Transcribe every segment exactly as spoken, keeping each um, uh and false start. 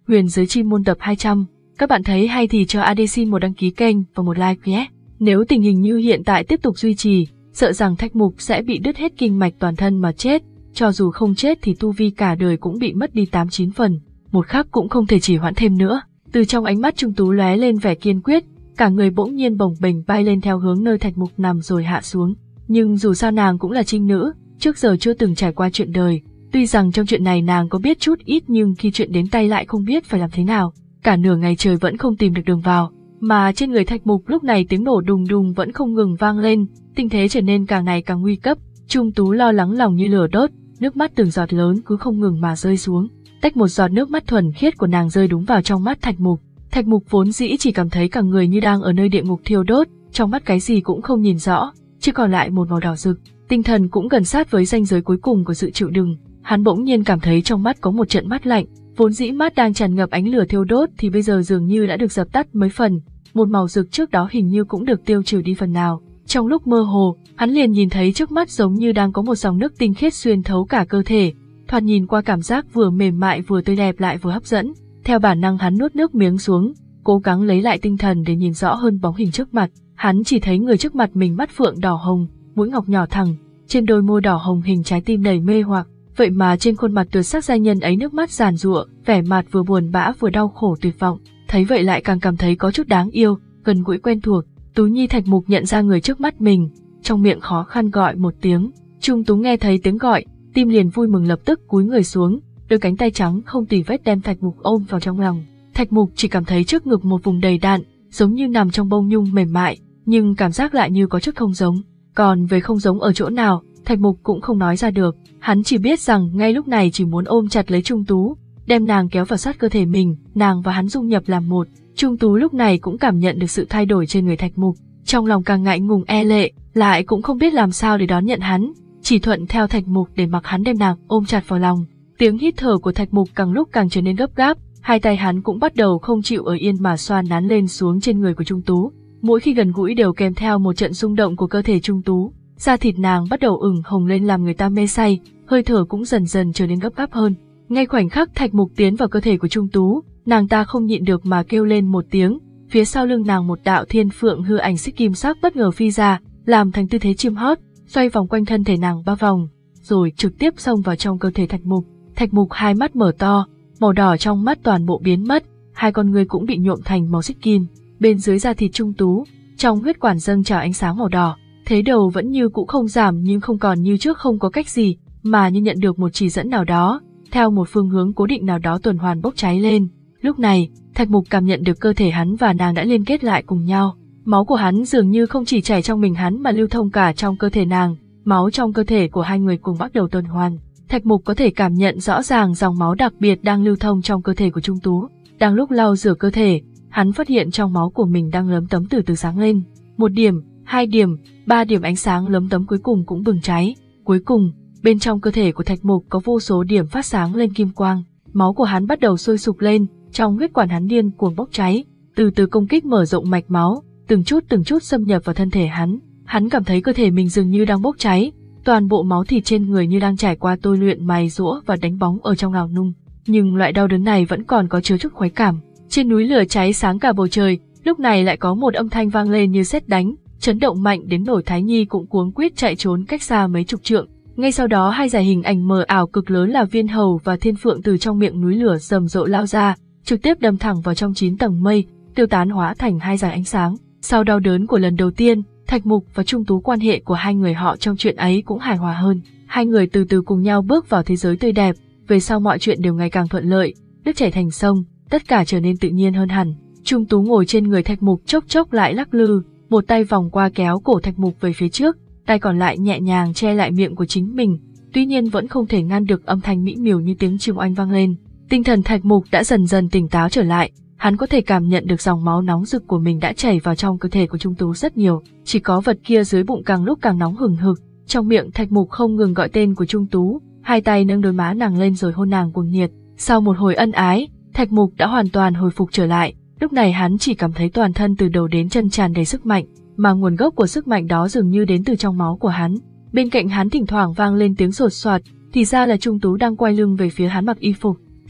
Huyền giới chi môn tập hai trăm. Các bạn thấy hay thì cho a đê xin một đăng ký kênh và một like nhé. Nếu tình hình như hiện tại tiếp tục duy trì, sợ rằng Thạch Mục sẽ bị đứt hết kinh mạch toàn thân mà chết. Cho dù không chết thì tu vi cả đời cũng bị mất đi tám chín phần. Một khắc cũng không thể trì hoãn thêm nữa. Từ trong ánh mắt Trung Tú lóe lên vẻ kiên quyết, cả người bỗng nhiên bồng bềnh bay lên theo hướng nơi Thạch Mục nằm rồi hạ xuống. Nhưng dù sao nàng cũng là trinh nữ, trước giờ chưa từng trải qua chuyện đời. Tuy rằng trong chuyện này nàng có biết chút ít nhưng khi chuyện đến tay lại không biết phải làm thế nào. Cả nửa ngày trời vẫn không tìm được đường vào, mà trên người Thạch Mục lúc này tiếng nổ đùng đùng vẫn không ngừng vang lên, tình thế trở nên càng ngày càng nguy cấp. Trung Tú lo lắng lòng như lửa đốt, nước mắt từng giọt lớn cứ không ngừng mà rơi xuống. Tách một giọt nước mắt thuần khiết của nàng rơi đúng vào trong mắt Thạch Mục. Thạch Mục vốn dĩ chỉ cảm thấy cả người như đang ở nơi địa ngục thiêu đốt, trong mắt cái gì cũng không nhìn rõ, chỉ còn lại một màu đỏ rực. Tinh thần cũng gần sát với ranh giới cuối cùng của sự chịu đựng. Hắn bỗng nhiên cảm thấy trong mắt có một trận mát lạnh, vốn dĩ mắt đang tràn ngập ánh lửa thiêu đốt thì bây giờ dường như đã được dập tắt mấy phần, một màu rực trước đó hình như cũng được tiêu trừ đi phần nào. Trong lúc mơ hồ, hắn liền nhìn thấy trước mắt giống như đang có một dòng nước tinh khiết xuyên thấu cả cơ thể, thoạt nhìn qua cảm giác vừa mềm mại vừa tươi đẹp lại vừa hấp dẫn. Theo bản năng hắn nuốt nước miếng xuống, cố gắng lấy lại tinh thần để nhìn rõ hơn bóng hình trước mặt. Hắn chỉ thấy người trước mặt mình mắt phượng đỏ hồng, mũi ngọc nhỏ thẳng, trên đôi môi đỏ hồng hình trái tim đầy mê hoặc. Vậy mà trên khuôn mặt tuyệt sắc giai nhân ấy nước mắt giàn giụa, vẻ mặt vừa buồn bã vừa đau khổ tuyệt vọng. Thấy vậy lại càng cảm thấy có chút đáng yêu, gần gũi quen thuộc. Tú Nhi Thạch Mục nhận ra người trước mắt mình, trong miệng khó khăn gọi một tiếng. Trung Tú nghe thấy tiếng gọi, tim liền vui mừng lập tức cúi người xuống, đôi cánh tay trắng không tì vết đem Thạch Mục ôm vào trong lòng. Thạch Mục chỉ cảm thấy trước ngực một vùng đầy đặn, giống như nằm trong bông nhung mềm mại, nhưng cảm giác lại như có chút không giống. Còn về không giống ở chỗ nào, Thạch Mục cũng không nói ra được. Hắn chỉ biết rằng ngay lúc này chỉ muốn ôm chặt lấy Trung Tú, đem nàng kéo vào sát cơ thể mình, nàng và hắn dung nhập làm một. Trung Tú lúc này cũng cảm nhận được sự thay đổi trên người Thạch Mục, trong lòng càng ngại ngùng e lệ, lại cũng không biết làm sao để đón nhận hắn, chỉ thuận theo Thạch Mục để mặc hắn đem nàng ôm chặt vào lòng. Tiếng hít thở của Thạch Mục càng lúc càng trở nên gấp gáp, hai tay hắn cũng bắt đầu không chịu ở yên mà xoa nắn lên xuống trên người của Trung Tú. Mỗi khi gần gũi đều kèm theo một trận rung động của cơ thể Trung Tú, da thịt nàng bắt đầu ửng hồng lên làm người ta mê say, hơi thở cũng dần dần trở nên gấp gáp hơn. Ngay khoảnh khắc Thạch Mục tiến vào cơ thể của Trung Tú, nàng ta không nhịn được mà kêu lên một tiếng, phía sau lưng nàng một đạo thiên phượng hư ảnh xích kim sắc bất ngờ phi ra, làm thành tư thế chim hót, xoay vòng quanh thân thể nàng ba vòng, rồi trực tiếp xông vào trong cơ thể Thạch Mục. Thạch Mục hai mắt mở to, màu đỏ trong mắt toàn bộ biến mất, hai con ngươi cũng bị nhuộm thành màu xích kim. Bên dưới da thịt Trung Tú, trong huyết quản dâng trào ánh sáng màu đỏ, thế đầu vẫn như cũ không giảm nhưng không còn như trước không có cách gì, mà như nhận được một chỉ dẫn nào đó, theo một phương hướng cố định nào đó tuần hoàn bốc cháy lên. Lúc này, Thạch Mục cảm nhận được cơ thể hắn và nàng đã liên kết lại cùng nhau. Máu của hắn dường như không chỉ chảy trong mình hắn mà lưu thông cả trong cơ thể nàng, máu trong cơ thể của hai người cùng bắt đầu tuần hoàn. Thạch Mục có thể cảm nhận rõ ràng dòng máu đặc biệt đang lưu thông trong cơ thể của Trung Tú. Đang lúc lau rửa cơ thể, hắn phát hiện trong máu của mình đang lấm tấm từ từ sáng lên. Một điểm, hai điểm, ba điểm ánh sáng lấm tấm cuối cùng cũng bừng cháy. Cuối cùng, bên trong cơ thể của Thạch Mục có vô số điểm phát sáng lên kim quang. Máu của hắn bắt đầu sôi sục lên, trong huyết quản hắn điên cuồng bốc cháy, từ từ công kích mở rộng mạch máu, từng chút từng chút xâm nhập vào thân thể hắn. Hắn cảm thấy cơ thể mình dường như đang bốc cháy, toàn bộ máu thịt trên người như đang trải qua tôi luyện mài giũa và đánh bóng ở trong ngào nung. Nhưng loại đau đớn này vẫn còn có chứa chút khoái cảm. Trên núi lửa cháy sáng cả bầu trời, lúc này lại có một âm thanh vang lên như sét đánh, chấn động mạnh đến nỗi Thái Nhi cũng cuống quýt chạy trốn cách xa mấy chục trượng. Ngay sau đó hai dải hình ảnh mờ ảo cực lớn là Viên Hầu và Thiên Phượng từ trong miệng núi lửa rầm rộ lao ra, trực tiếp đâm thẳng vào trong chín tầng mây, tiêu tán hóa thành hai dải ánh sáng. Sau đau đớn của lần đầu tiên, Thạch Mục và Trung Tú quan hệ của hai người họ trong chuyện ấy cũng hài hòa hơn. Hai người từ từ cùng nhau bước vào thế giới tươi đẹp, về sau mọi chuyện đều ngày càng thuận lợi, nước chảy thành sông, tất cả trở nên tự nhiên hơn hẳn. Trung Tú ngồi trên người Thạch Mục chốc chốc lại lắc lư, một tay vòng qua kéo cổ Thạch Mục về phía trước, tay còn lại nhẹ nhàng che lại miệng của chính mình, tuy nhiên vẫn không thể ngăn được âm thanh mỹ miều như tiếng chim oanh vang lên. Tinh thần Thạch Mục đã dần dần tỉnh táo trở lại, hắn có thể cảm nhận được dòng máu nóng rực của mình đã chảy vào trong cơ thể của Trung Tú rất nhiều, chỉ có vật kia dưới bụng càng lúc càng nóng hừng hực. Trong miệng Thạch Mục không ngừng gọi tên của Trung Tú, hai tay nâng đôi má nàng lên rồi hôn nàng cuồng nhiệt. Sau một hồi ân ái, Thạch Mục đã hoàn toàn hồi phục trở lại, lúc này hắn chỉ cảm thấy toàn thân từ đầu đến chân tràn đầy sức mạnh, mà nguồn gốc của sức mạnh đó dường như đến từ trong máu của hắn. Bên cạnh hắn thỉnh thoảng vang lên tiếng sột soạt, thì ra là Trung Tú đang quay lưng về phía hắn mặc y phục.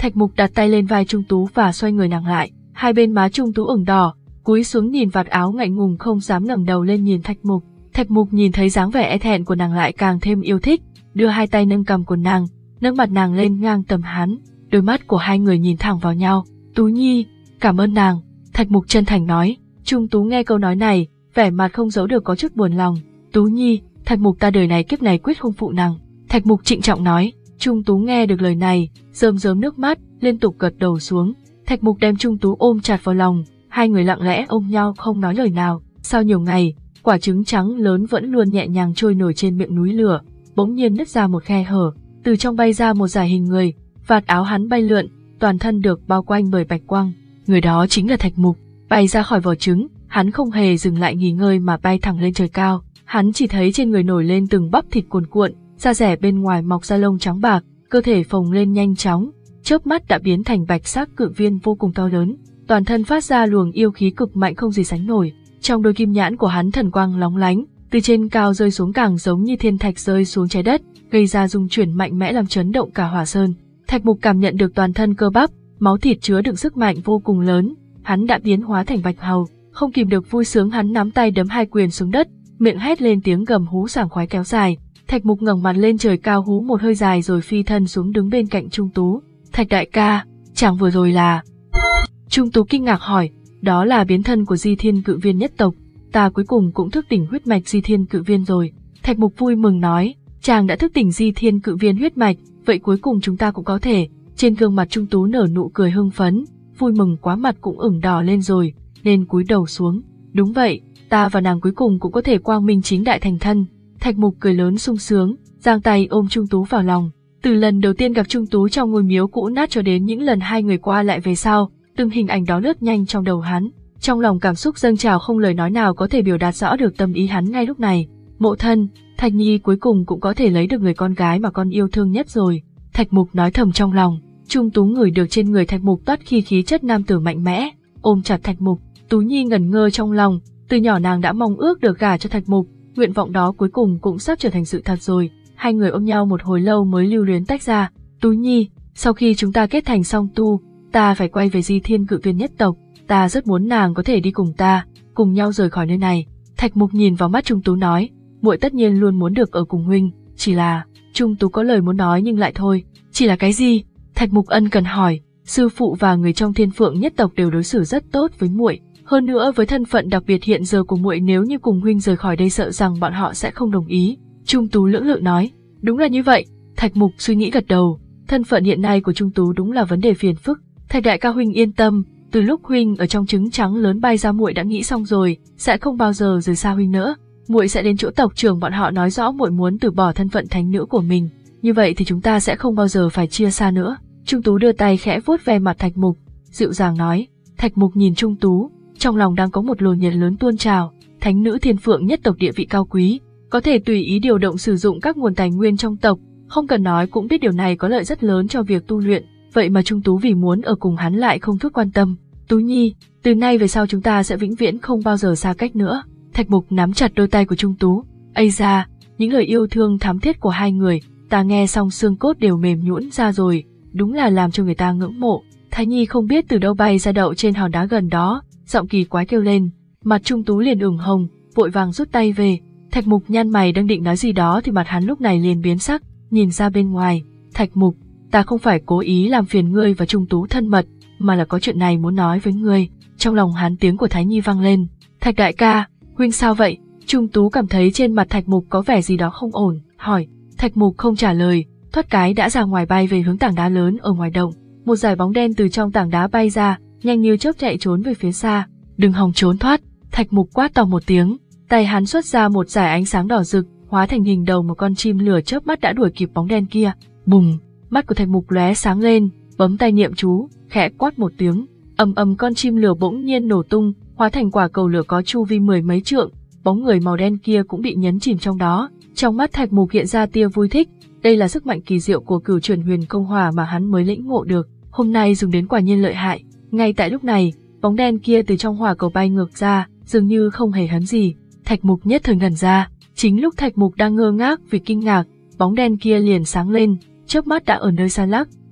Thạch Mục đặt tay lên vai Trung Tú và xoay người nàng lại, hai bên má Trung Tú ửng đỏ, cúi xuống nhìn vạt áo ngại ngùng không dám ngẩng đầu lên nhìn Thạch Mục. Thạch Mục nhìn thấy dáng vẻ e thẹn của nàng lại càng thêm yêu thích, đưa hai tay nâng cằm của nàng, nâng mặt nàng lên ngang tầm hắn, đôi mắt của hai người nhìn thẳng vào nhau. Tú Nhi, cảm ơn nàng, Thạch Mục chân thành nói. Trung Tú nghe câu nói này, vẻ mặt không giấu được có chút buồn lòng. Tú Nhi, Thạch Mục ta đời này kiếp này quyết không phụ nàng, Thạch Mục trịnh trọng nói. Trung Tú nghe được lời này, rơm rớm nước mắt, liên tục gật đầu xuống. Thạch Mục đem Trung Tú ôm chặt vào lòng, hai người lặng lẽ ôm nhau không nói lời nào. Sau nhiều ngày, quả trứng trắng lớn vẫn luôn nhẹ nhàng trôi nổi trên miệng núi lửa, bỗng nhiên nứt ra một khe hở, từ trong bay ra một dải hình người, vạt áo hắn bay lượn, toàn thân được bao quanh bởi bạch quang. Người đó chính là Thạch Mục. Bay ra khỏi vỏ trứng, hắn không hề dừng lại nghỉ ngơi mà bay thẳng lên trời cao. Hắn chỉ thấy trên người nổi lên từng bắp thịt cuồn cuộn, da rẻ bên ngoài mọc ra lông trắng bạc, cơ thể phồng lên nhanh chóng, chớp mắt đã biến thành bạch sắc cự viên vô cùng to lớn, toàn thân phát ra luồng yêu khí cực mạnh không gì sánh nổi. Trong đôi kim nhãn của hắn thần quang lóng lánh, từ trên cao rơi xuống càng giống như thiên thạch rơi xuống trái đất, gây ra rung chuyển mạnh mẽ làm chấn động cả Hỏa Sơn. Thạch Mục cảm nhận được toàn thân cơ bắp, máu thịt chứa đựng sức mạnh vô cùng lớn, hắn đã biến hóa thành bạch hầu, không kìm được vui sướng hắn nắm tay đấm hai quyền xuống đất, miệng hét lên tiếng gầm hú sảng khoái kéo dài. Thạch Mục ngẩng mặt lên trời cao hú một hơi dài rồi phi thân xuống đứng bên cạnh Trung Tú. Thạch đại ca, chàng vừa rồi là... Trung Tú kinh ngạc hỏi, đó là biến thân của Di Thiên Cự Viên nhất tộc, ta cuối cùng cũng thức tỉnh huyết mạch Di Thiên Cự Viên rồi. Thạch Mục vui mừng nói, chàng đã thức tỉnh Di Thiên Cự Viên huyết mạch, vậy cuối cùng chúng ta cũng có thể. Trên gương mặt Trung Tú nở nụ cười hưng phấn, vui mừng quá mặt cũng ửng đỏ lên rồi, nên cúi đầu xuống. Đúng vậy, ta và nàng cuối cùng cũng có thể quang minh chính đại thành thân. Thạch Mục cười lớn sung sướng, giang tay ôm Trung Tú vào lòng. Từ lần đầu tiên gặp Trung Tú trong ngôi miếu cũ nát cho đến những lần hai người qua lại về sau, từng hình ảnh đó lướt nhanh trong đầu hắn. Trong lòng cảm xúc dâng trào không lời nói nào có thể biểu đạt rõ được tâm ý hắn ngay lúc này. Mộ thân, Thạch Nhi cuối cùng cũng có thể lấy được người con gái mà con yêu thương nhất rồi. Thạch Mục nói thầm trong lòng. Trung Tú ngửi được trên người Thạch Mục toát khi khí chất nam tử mạnh mẽ, ôm chặt Thạch Mục. Tú Nhi ngẩn ngơ trong lòng, từ nhỏ nàng đã mong ước được gả cho Thạch Mục, nguyện vọng đó cuối cùng cũng sắp trở thành sự thật rồi. Hai người ôm nhau một hồi lâu mới lưu luyến tách ra. Tú Nhi, sau khi chúng ta kết thành song tu, ta phải quay về Di Thiên Cự Viên nhất tộc, ta rất muốn nàng có thể đi cùng ta, cùng nhau rời khỏi nơi này. Thạch Mục nhìn vào mắt Trung Tú nói, muội tất nhiên luôn muốn được ở cùng huynh, chỉ là... Trung Tú có lời muốn nói nhưng lại thôi. Chỉ là cái gì? Thạch Mục ân cần hỏi. Sư phụ và người trong Thiên Phượng nhất tộc đều đối xử rất tốt với muội, hơn nữa với thân phận đặc biệt hiện giờ của muội, nếu như cùng huynh rời khỏi đây sợ rằng bọn họ sẽ không đồng ý. Trung Tú lưỡng lự nói, đúng là như vậy. Thạch Mục suy nghĩ gật đầu, thân phận hiện nay của Trung Tú đúng là vấn đề phiền phức. Thạch đại ca huynh yên tâm, từ lúc huynh ở trong trứng trắng lớn bay ra muội đã nghĩ xong rồi, sẽ không bao giờ rời xa huynh nữa. Muội sẽ đến chỗ tộc trưởng bọn họ nói rõ muội muốn từ bỏ thân phận thánh nữ của mình, như vậy thì chúng ta sẽ không bao giờ phải chia xa nữa. Trung Tú đưa tay khẽ vuốt ve mặt Thạch Mục, dịu dàng nói. Thạch Mục nhìn Trung Tú, trong lòng đang có một luồng nhiệt lớn tuôn trào. Thánh nữ Thiên Phượng nhất tộc địa vị cao quý, có thể tùy ý điều động sử dụng các nguồn tài nguyên trong tộc, không cần nói cũng biết điều này có lợi rất lớn cho việc tu luyện. Vậy mà Trung Tú vì muốn ở cùng hắn lại không chút quan tâm. Tú Nhi, từ nay về sau chúng ta sẽ vĩnh viễn không bao giờ xa cách nữa. Thạch Mục nắm chặt đôi tay của Trung Tú. Ây da, những lời yêu thương thắm thiết của hai người, ta nghe xong xương cốt đều mềm nhũn ra rồi, đúng là làm cho người ta ngưỡng mộ. Thái Nhi không biết từ đâu bay ra đậu trên hòn đá gần đó, giọng kỳ quái kêu lên. Mặt Trung Tú liền ửng hồng, vội vàng rút tay về. Thạch Mục nhăn mày đang định nói gì đó thì mặt hắn lúc này liền biến sắc, nhìn ra bên ngoài. Thạch Mục, ta không phải cố ý làm phiền ngươi và Trung Tú thân mật, mà là có chuyện này muốn nói với ngươi. Trong lòng hắn tiếng của Thái Nhi vang lên. Thạch đại ca, huynh sao vậy? Trung Tú cảm thấy trên mặt Thạch Mục có vẻ gì đó không ổn, hỏi. Thạch Mục không trả lời, thoát cái đã ra ngoài bay về hướng tảng đá lớn ở ngoài động. Một dải bóng đen từ trong tảng đá bay ra, nhanh như chớp chạy trốn về phía xa. Đừng hòng trốn thoát! Thạch Mục quát to một tiếng, tay hắn xuất ra một dải ánh sáng đỏ rực, hóa thành hình đầu một con chim lửa chớp mắt đã đuổi kịp bóng đen kia. Bùng! Mắt của Thạch Mục lóe sáng lên, bấm tay niệm chú, khẽ quát một tiếng, ầm ầm con chim lửa bỗng nhiên nổ tung, hóa thành quả cầu lửa có chu vi mười mấy trượng. Bóng người màu đen kia cũng bị nhấn chìm trong đó. Trong mắt Thạch Mục hiện ra tia vui thích, đây là sức mạnh kỳ diệu của Cửu Chuyển Huyền Công Hỏa mà hắn mới lĩnh ngộ được, hôm nay dùng đến quả nhiên lợi hại. Ngay tại lúc này, bóng đen kia từ trong hỏa cầu bay ngược ra, dường như không hề hấn gì. Thạch Mục nhất thời ngẩn ra, chính lúc Thạch Mục đang ngơ ngác vì kinh ngạc, bóng đen kia liền sáng lên, chớp mắt đã ở nơi xa lắc,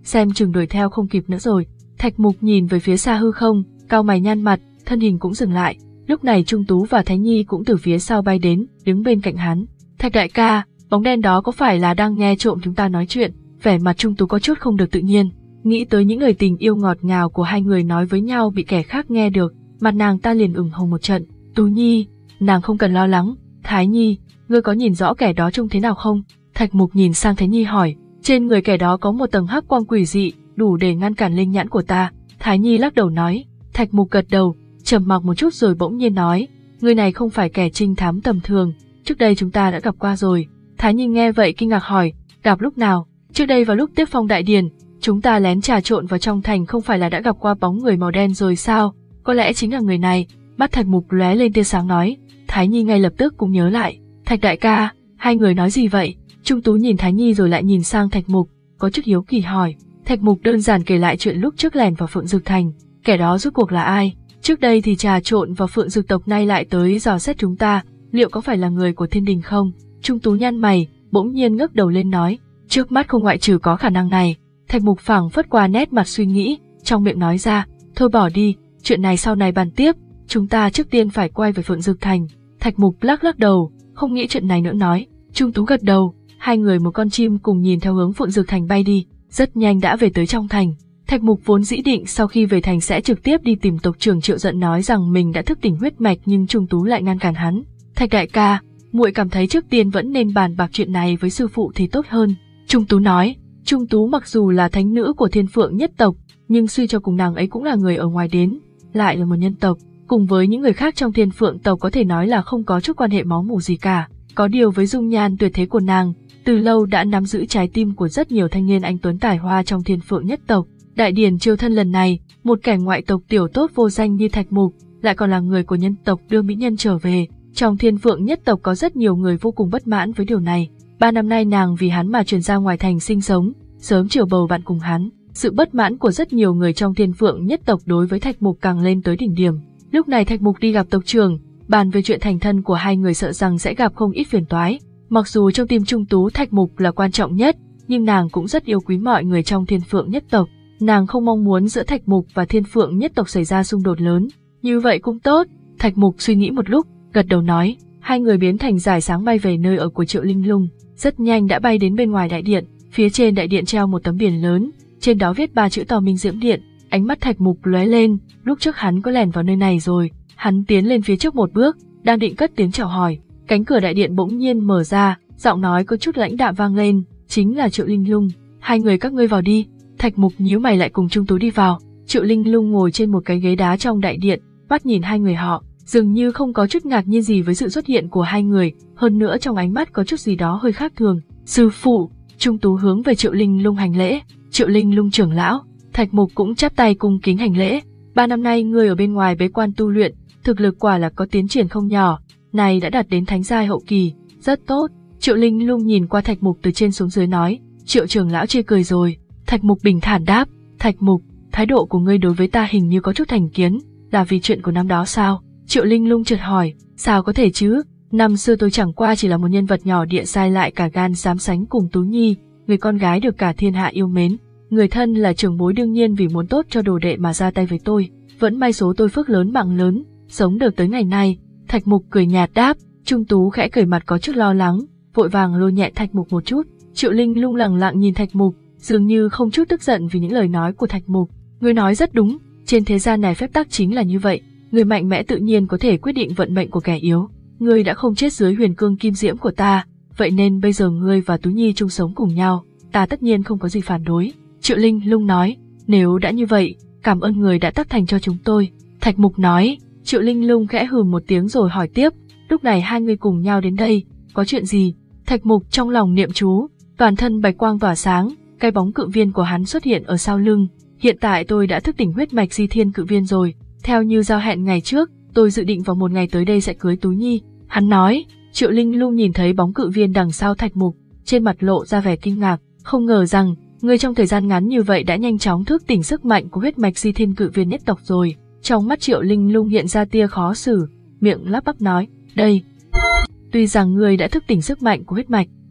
xem chừng đuổi theo không kịp nữa rồi. Thạch Mục nhìn về phía xa hư không, cau mày nhăn mặt, thân hình cũng dừng lại. Lúc này Trung Tú và Thái Nhi cũng từ phía sau bay đến, đứng bên cạnh hắn. Thạch đại ca, bóng đen đó có phải là đang nghe trộm chúng ta nói chuyện? Vẻ mặt Trung Tú có chút không được tự nhiên, nghĩ tới những lời tình yêu ngọt ngào của hai người nói với nhau bị kẻ khác nghe được, mặt nàng ta liền ửng hồng một trận. Tú Nhi, nàng không cần lo lắng. Thái Nhi, ngươi có nhìn rõ kẻ đó trông thế nào không? Thạch Mục nhìn sang Thái Nhi hỏi. Trên người kẻ đó có một tầng hắc quang quỷ dị, đủ để ngăn cản linh nhãn của ta. Thái Nhi lắc đầu nói. Thạch Mục gật đầu, trầm mặc một chút rồi bỗng nhiên nói, người này không phải kẻ trinh thám tầm thường, trước đây chúng ta đã gặp qua rồi. Thái Nhi nghe vậy kinh ngạc hỏi, gặp lúc nào? Trước đây vào lúc tiếp phong đại điển, chúng ta lén trà trộn vào trong thành, không phải là đã gặp qua bóng người màu đen rồi sao? Có lẽ chính là người này. Mắt Thạch Mục lóe lên tia sáng nói. Thái Nhi ngay lập tức cũng nhớ lại. Thạch đại ca, hai người nói gì vậy? Trung Tú nhìn Thái Nhi rồi lại nhìn sang Thạch Mục, có chút hiếu kỳ hỏi. Thạch Mục đơn giản kể lại chuyện lúc trước lẻn vào Phượng Dược Thành, kẻ đó rốt cuộc là ai? Trước đây thì trà trộn vào Phượng Dược tộc, nay lại tới dò xét chúng ta, liệu có phải là người của Thiên Đình không? Trung Tú nhăn mày, bỗng nhiên ngước đầu lên nói, trước mắt không ngoại trừ có khả năng này. Thạch Mục phảng phất qua nét mặt suy nghĩ, trong miệng nói ra, thôi bỏ đi, chuyện này sau này bàn tiếp, chúng ta trước tiên phải quay về Phượng Dược Thành. Thạch Mục lắc lắc đầu, không nghĩ chuyện này nữa nói. Trung Tú gật đầu, hai người một con chim cùng nhìn theo hướng Phượng Dược Thành bay đi, rất nhanh đã về tới trong thành. Thạch Mục vốn dĩ định sau khi về thành sẽ trực tiếp đi tìm tộc trưởng Triệu Giận nói rằng mình đã thức tỉnh huyết mạch, nhưng Trung Tú lại ngăn cản hắn. Thạch đại ca, muội cảm thấy trước tiên vẫn nên bàn bạc chuyện này với sư phụ thì tốt hơn. Trung Tú nói. Trung Tú mặc dù là thánh nữ của Thiên Phượng nhất tộc, nhưng suy cho cùng nàng ấy cũng là người ở ngoài đến, lại là một nhân tộc, cùng với những người khác trong Thiên Phượng tộc có thể nói là không có chút quan hệ máu mủ gì cả. Có điều với dung nhan tuyệt thế của nàng, từ lâu đã nắm giữ trái tim của rất nhiều thanh niên anh tuấn tài hoa trong Thiên Phượng nhất tộc. Đại điển chiêu thân lần này, một kẻ ngoại tộc tiểu tốt vô danh như Thạch Mục, lại còn là người của nhân tộc đưa mỹ nhân trở về. Trong Thiên Phượng nhất tộc có rất nhiều người vô cùng bất mãn với điều này. Ba năm nay nàng vì hắn mà chuyển ra ngoài thành sinh sống, sớm chiều bầu bạn cùng hắn. Sự bất mãn của rất nhiều người trong Thiên Phượng nhất tộc đối với Thạch Mục càng lên tới đỉnh điểm. Lúc này Thạch Mục đi gặp tộc trưởng, bàn về chuyện thành thân của hai người, sợ rằng sẽ gặp không ít phiền toái. Mặc dù trong tim Trung Tú Thạch Mục là quan trọng nhất, nhưng nàng cũng rất yêu quý mọi người trong Thiên Phượng nhất tộc. Nàng không mong muốn giữa Thạch Mục và Thiên Phượng nhất tộc xảy ra xung đột lớn. Như vậy cũng tốt. Thạch Mục suy nghĩ một lúc, gật đầu nói. Hai người biến thành rải sáng bay về nơi ở của Triệu Linh Lung, rất nhanh đã bay đến bên ngoài đại điện. Phía trên đại điện treo một tấm biển lớn, trên đó viết ba chữ to Minh Diễm Điện. Ánh mắt Thạch Mục lóe lên, lúc trước hắn có lẻn vào nơi này rồi. Hắn tiến lên phía trước một bước, đang định cất tiếng chào hỏi, cánh cửa đại điện bỗng nhiên mở ra, giọng nói có chút lãnh đạm vang lên, chính là Triệu Linh Lung. Hai người các ngươi vào đi. Thạch Mục nhíu mày lại cùng Trung Tú đi vào. Triệu Linh Lung ngồi trên một cái ghế đá trong đại điện, mắt nhìn hai người họ, dường như không có chút ngạc nhiên gì với sự xuất hiện của hai người, hơn nữa trong ánh mắt có chút gì đó hơi khác thường. Sư phụ. Trung Tú hướng về Triệu Linh Lung hành lễ. Triệu Linh Lung trưởng lão. Thạch Mục cũng chắp tay cung kính hành lễ. Ba năm nay ngươi ở bên ngoài bế quan tu luyện, thực lực quả là có tiến triển không nhỏ, này đã đạt đến thánh giai hậu kỳ, rất tốt. Triệu Linh Lung nhìn qua Thạch Mục từ trên xuống dưới nói. Triệu trưởng lão chê cười rồi. Thạch Mục bình thản đáp. Thạch Mục, thái độ của ngươi đối với ta hình như có chút thành kiến, là vì chuyện của năm đó sao? Triệu Linh Lung chợt hỏi. Sao có thể chứ, năm xưa tôi chẳng qua chỉ là một nhân vật nhỏ địa sai, lại cả gan dám sánh cùng Tú Nhi, người con gái được cả thiên hạ yêu mến. Người thân là trưởng bối đương nhiên vì muốn tốt cho đồ đệ mà ra tay với tôi, vẫn may số tôi phước lớn mạng lớn, sống được tới ngày nay. Thạch Mục cười nhạt đáp. Trung Tú khẽ cười mặt có chút lo lắng, vội vàng lôi nhẹ Thạch Mục một chút. Triệu Linh Lung lặng lặng nhìn Thạch Mục, dường như không chút tức giận vì những lời nói của Thạch Mục. Ngươi nói rất đúng, trên thế gian này phép tắc chính là như vậy, người mạnh mẽ tự nhiên có thể quyết định vận mệnh của kẻ yếu. Ngươi đã không chết dưới huyền cương kim diễm của ta, vậy nên bây giờ ngươi và Tú Nhi chung sống cùng nhau, ta tất nhiên không có gì phản đối. Triệu Linh Lung nói. Nếu đã như vậy, cảm ơn người đã tác thành cho chúng tôi. Thạch Mục nói. Triệu Linh Lung khẽ hừ một tiếng rồi hỏi tiếp. Lúc này hai người cùng nhau đến đây, có chuyện gì? Thạch Mục trong lòng niệm chú, toàn thân bạch quang tỏa sáng, cái bóng cự viên của hắn xuất hiện ở sau lưng. Hiện tại tôi đã thức tỉnh huyết mạch Di Thiên cự viên rồi, theo như giao hẹn ngày trước, tôi dự định vào một ngày tới đây sẽ cưới Tú Nhi. Hắn nói. Triệu Linh Lung nhìn thấy bóng cự viên đằng sau Thạch Mục, trên mặt lộ ra vẻ kinh ngạc, không ngờ rằng người trong thời gian ngắn như vậy đã nhanh chóng thức tỉnh sức mạnh của huyết mạch Di Thiên cự viên nhất tộc rồi. Trong mắt Triệu Linh Lung hiện ra tia khó xử, miệng lắp bắp nói, đây. Tuy rằng người đã thức tỉnh sức mạnh của huyết mạch,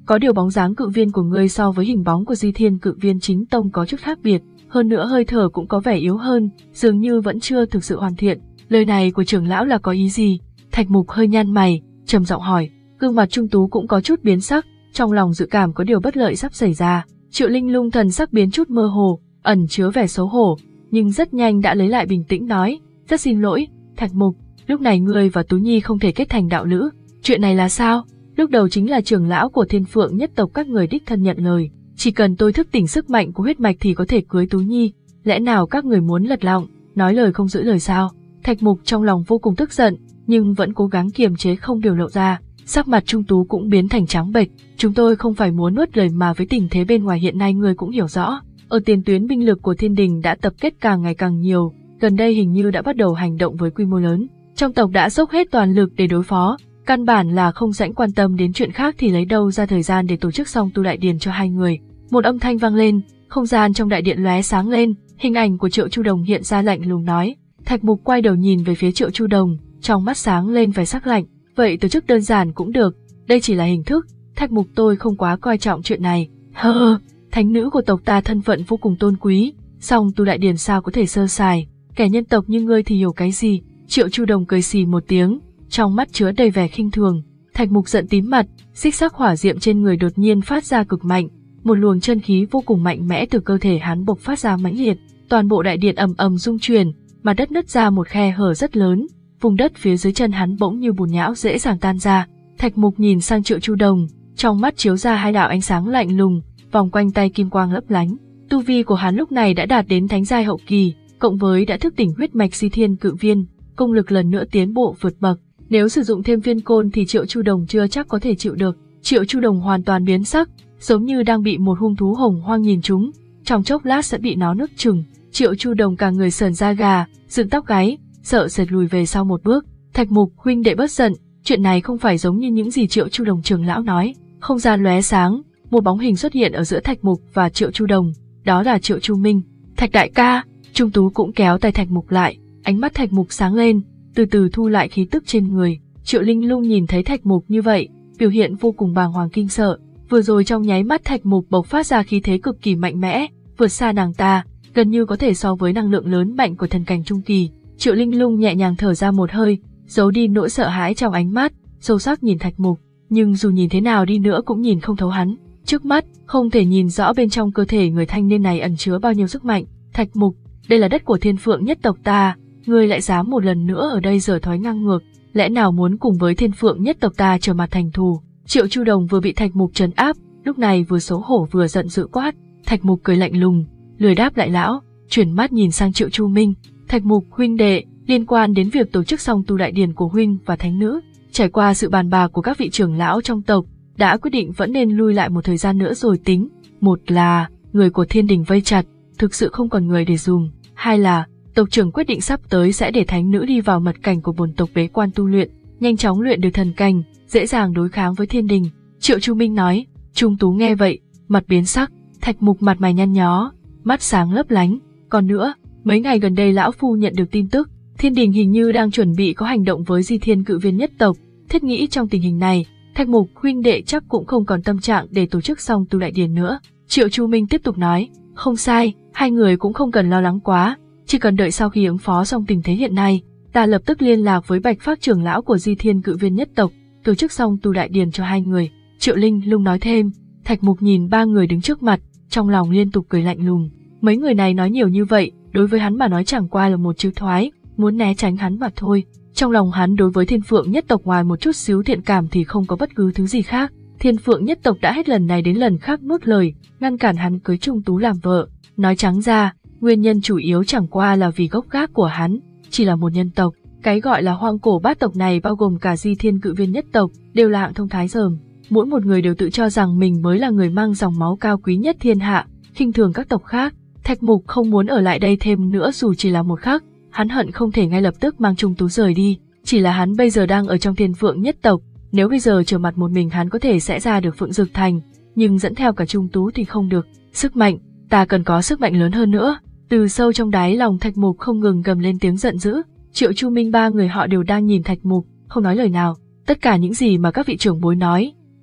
Có điều bóng dáng cự viên của ngươi so với hình bóng của Di Thiên Cự Viên chính tông có chút khác biệt, hơn nữa hơi thở cũng có vẻ yếu hơn, dường như vẫn chưa thực sự hoàn thiện. Lời này của trưởng lão là có ý gì? Thạch Mục hơi nhăn mày, trầm giọng hỏi. Gương mặt Trung Tú cũng có chút biến sắc, trong lòng dự cảm có điều bất lợi sắp xảy ra. Triệu Linh Lung thần sắc biến chút mơ hồ, ẩn chứa vẻ xấu hổ, nhưng rất nhanh đã lấy lại bình tĩnh nói, rất xin lỗi, Thạch Mục, lúc này ngươi và Tú Nhi không thể kết thành đạo lữ. Chuyện này là sao? Lúc đầu chính là trưởng lão của Thiên Phượng nhất tộc các người đích thân nhận lời, chỉ cần tôi thức tỉnh sức mạnh của huyết mạch thì có thể cưới Tú Nhi, lẽ nào các người muốn lật lọng, nói lời không giữ lời sao? Thạch Mục trong lòng vô cùng tức giận, nhưng vẫn cố gắng kiềm chế không biểu lộ ra. Sắc mặt Trung Tú cũng biến thành trắng bệch. Chúng tôi không phải muốn nuốt lời mà với tình thế bên ngoài hiện nay ngươi cũng hiểu rõ. Ở tiền tuyến binh lực của Thiên Đình đã tập kết càng ngày càng nhiều, gần đây hình như đã bắt đầu hành động với quy mô lớn. Trong tộc đã dốc hết toàn lực để đối phó, căn bản là không rảnh quan tâm đến chuyện khác thì lấy đâu ra thời gian để tổ chức xong tu đại điền cho hai người. Một âm thanh vang lên, không gian trong đại điện lóe sáng lên, hình ảnh của Triệu Chu Đồng hiện ra lạnh lùng nói. Thạch Mục quay đầu nhìn về phía Triệu Chu Đồng, trong mắt sáng lên vẻ sắc lạnh. Vậy tổ chức đơn giản cũng được, đây chỉ là hình thức, Thạch Mục tôi không quá coi trọng chuyện này. Hơ hơ, thánh nữ của tộc ta thân phận vô cùng tôn quý, song tu đại điền sao có thể sơ sài, kẻ nhân tộc như ngươi thì hiểu cái gì? Triệu Chu Đồng cười xì một tiếng, trong mắt chứa đầy vẻ khinh thường. Thạch Mục giận tím mặt, xích sắc hỏa diệm trên người đột nhiên phát ra cực mạnh, một luồng chân khí vô cùng mạnh mẽ từ cơ thể hắn bộc phát ra mãnh liệt, toàn bộ đại điện ầm ầm rung chuyển, mà đất nứt ra một khe hở rất lớn. Vùng đất phía dưới chân hắn bỗng như bùn nhão dễ dàng tan ra. Thạch Mục nhìn sang Triệu Chu Đồng, trong mắt chiếu ra hai đạo ánh sáng lạnh lùng, vòng quanh tay kim quang lấp lánh. Tu vi của hắn lúc này đã đạt đến thánh giai hậu kỳ, cộng với đã thức tỉnh huyết mạch Di Thiên Cự Viên, công lực lần nữa tiến bộ vượt bậc. Nếu sử dụng thêm viên côn thì Triệu Chu Đồng chưa chắc có thể chịu được. Triệu Chu Đồng hoàn toàn biến sắc, giống như đang bị một hung thú hồng hoang nhìn trúng, trong chốc lát sẽ bị nó nuốt chửng. Triệu Chu Đồng cả người sờn da gà, dựng tóc gáy, sợ sệt lùi về sau một bước. Thạch Mục huynh đệ bớt giận, chuyện này không phải giống như những gì Triệu Chu Đồng trưởng lão nói. Không gian lóe sáng, một bóng hình xuất hiện ở giữa Thạch Mục và Triệu Chu Đồng, đó là Triệu Chu Minh. Thạch đại ca, Trung Tú cũng kéo tay Thạch Mục lại, ánh mắt Thạch Mục sáng lên, từ từ thu lại khí tức trên người. Triệu Linh Lung nhìn thấy Thạch Mục như vậy, biểu hiện vô cùng bàng hoàng kinh sợ. Vừa rồi trong nháy mắt Thạch Mục bộc phát ra khí thế cực kỳ mạnh mẽ, vượt xa nàng ta, gần như có thể so với năng lượng lớn mạnh của thần cảnh trung kỳ. Triệu Linh Lung nhẹ nhàng thở ra một hơi, giấu đi nỗi sợ hãi trong ánh mắt, sâu sắc nhìn Thạch Mục, nhưng dù nhìn thế nào đi nữa cũng nhìn không thấu hắn. Trước mắt, không thể nhìn rõ bên trong cơ thể người thanh niên này ẩn chứa bao nhiêu sức mạnh. Thạch Mục, đây là đất của Thiên Phượng nhất tộc ta, ngươi lại dám một lần nữa ở đây giở thói ngang ngược, lẽ nào muốn cùng với Thiên Phượng nhất tộc ta trở mặt thành thù? Triệu Chu Đồng vừa bị Thạch Mục trấn áp, lúc này vừa xấu hổ vừa giận dữ quát. Thạch Mục cười lạnh lùng, lười đáp lại lão, chuyển mắt nhìn sang Triệu Chu Minh. Thạch Mục huynh đệ, liên quan đến việc tổ chức xong tu đại điền của huynh và thánh nữ, trải qua sự bàn bạc của các vị trưởng lão trong tộc, đã quyết định vẫn nên lui lại một thời gian nữa rồi tính. Một là, người của Thiên Đình vây chặt, thực sự không còn người để dùng. Hai là, tộc trưởng quyết định sắp tới sẽ để thánh nữ đi vào mật cảnh của bổn tộc bế quan tu luyện, nhanh chóng luyện được thần cảnh, dễ dàng đối kháng với Thiên Đình. Triệu Chu Minh nói. Trung Tú nghe vậy, mặt biến sắc. Thạch Mục mặt mày nhăn nhó, mắt sáng lấp lánh. Còn nữa, mấy ngày gần đây lão phu nhận được tin tức, Thiên Đình hình như đang chuẩn bị có hành động với Di Thiên Cự Viên nhất tộc. Thiết nghĩ trong tình hình này, Thạch Mục huynh đệ chắc cũng không còn tâm trạng để tổ chức xong tu đại điền nữa. Triệu Chu Minh tiếp tục nói. Không sai, hai người cũng không cần lo lắng quá, chỉ cần đợi sau khi ứng phó xong tình thế hiện nay, ta lập tức liên lạc với Bạch Phác trưởng lão của Di Thiên Cự Viên nhất tộc, tổ chức xong tu đại điền cho hai người. Triệu Linh Lung nói thêm. Thạch Mục nhìn ba người đứng trước mặt, trong lòng liên tục cười lạnh lùng. Mấy người này nói nhiều như vậy, đối với hắn mà nói chẳng qua là một chữ thoái, muốn né tránh hắn mà thôi. Trong lòng hắn đối với Thiên Phượng nhất tộc ngoài một chút xíu thiện cảm thì không có bất cứ thứ gì khác. Thiên Phượng nhất tộc đã hết lần này đến lần khác nuốt lời, ngăn cản hắn cưới Trung Tú làm vợ. Nói trắng ra, nguyên nhân chủ yếu chẳng qua là vì gốc gác của hắn, chỉ là một nhân tộc. Cái gọi là hoang cổ bát tộc này bao gồm cả Di Thiên Cự Viên nhất tộc, đều là hạng thông thái dởm. Mỗi một người đều tự cho rằng mình mới là người mang dòng máu cao quý nhất thiên hạ, khinh thường các tộc khác. Thạch Mục không muốn ở lại đây thêm nữa dù chỉ là một khắc, hắn hận không thể ngay lập tức mang Trung Tú rời đi. Chỉ là hắn bây giờ đang ở trong Thiên Phượng nhất tộc, nếu bây giờ trở mặt một mình hắn có thể sẽ ra được Phượng Dực Thành, nhưng dẫn theo cả Trung Tú thì không được. Sức mạnh, ta cần có sức mạnh lớn hơn nữa. Từ sâu trong đáy lòng Thạch Mục không ngừng gầm lên tiếng giận dữ. Triệu Chu Minh ba người họ đều đang nhìn Thạch Mục, không nói lời nào. Tất cả những gì mà các vị trưởng bối nói,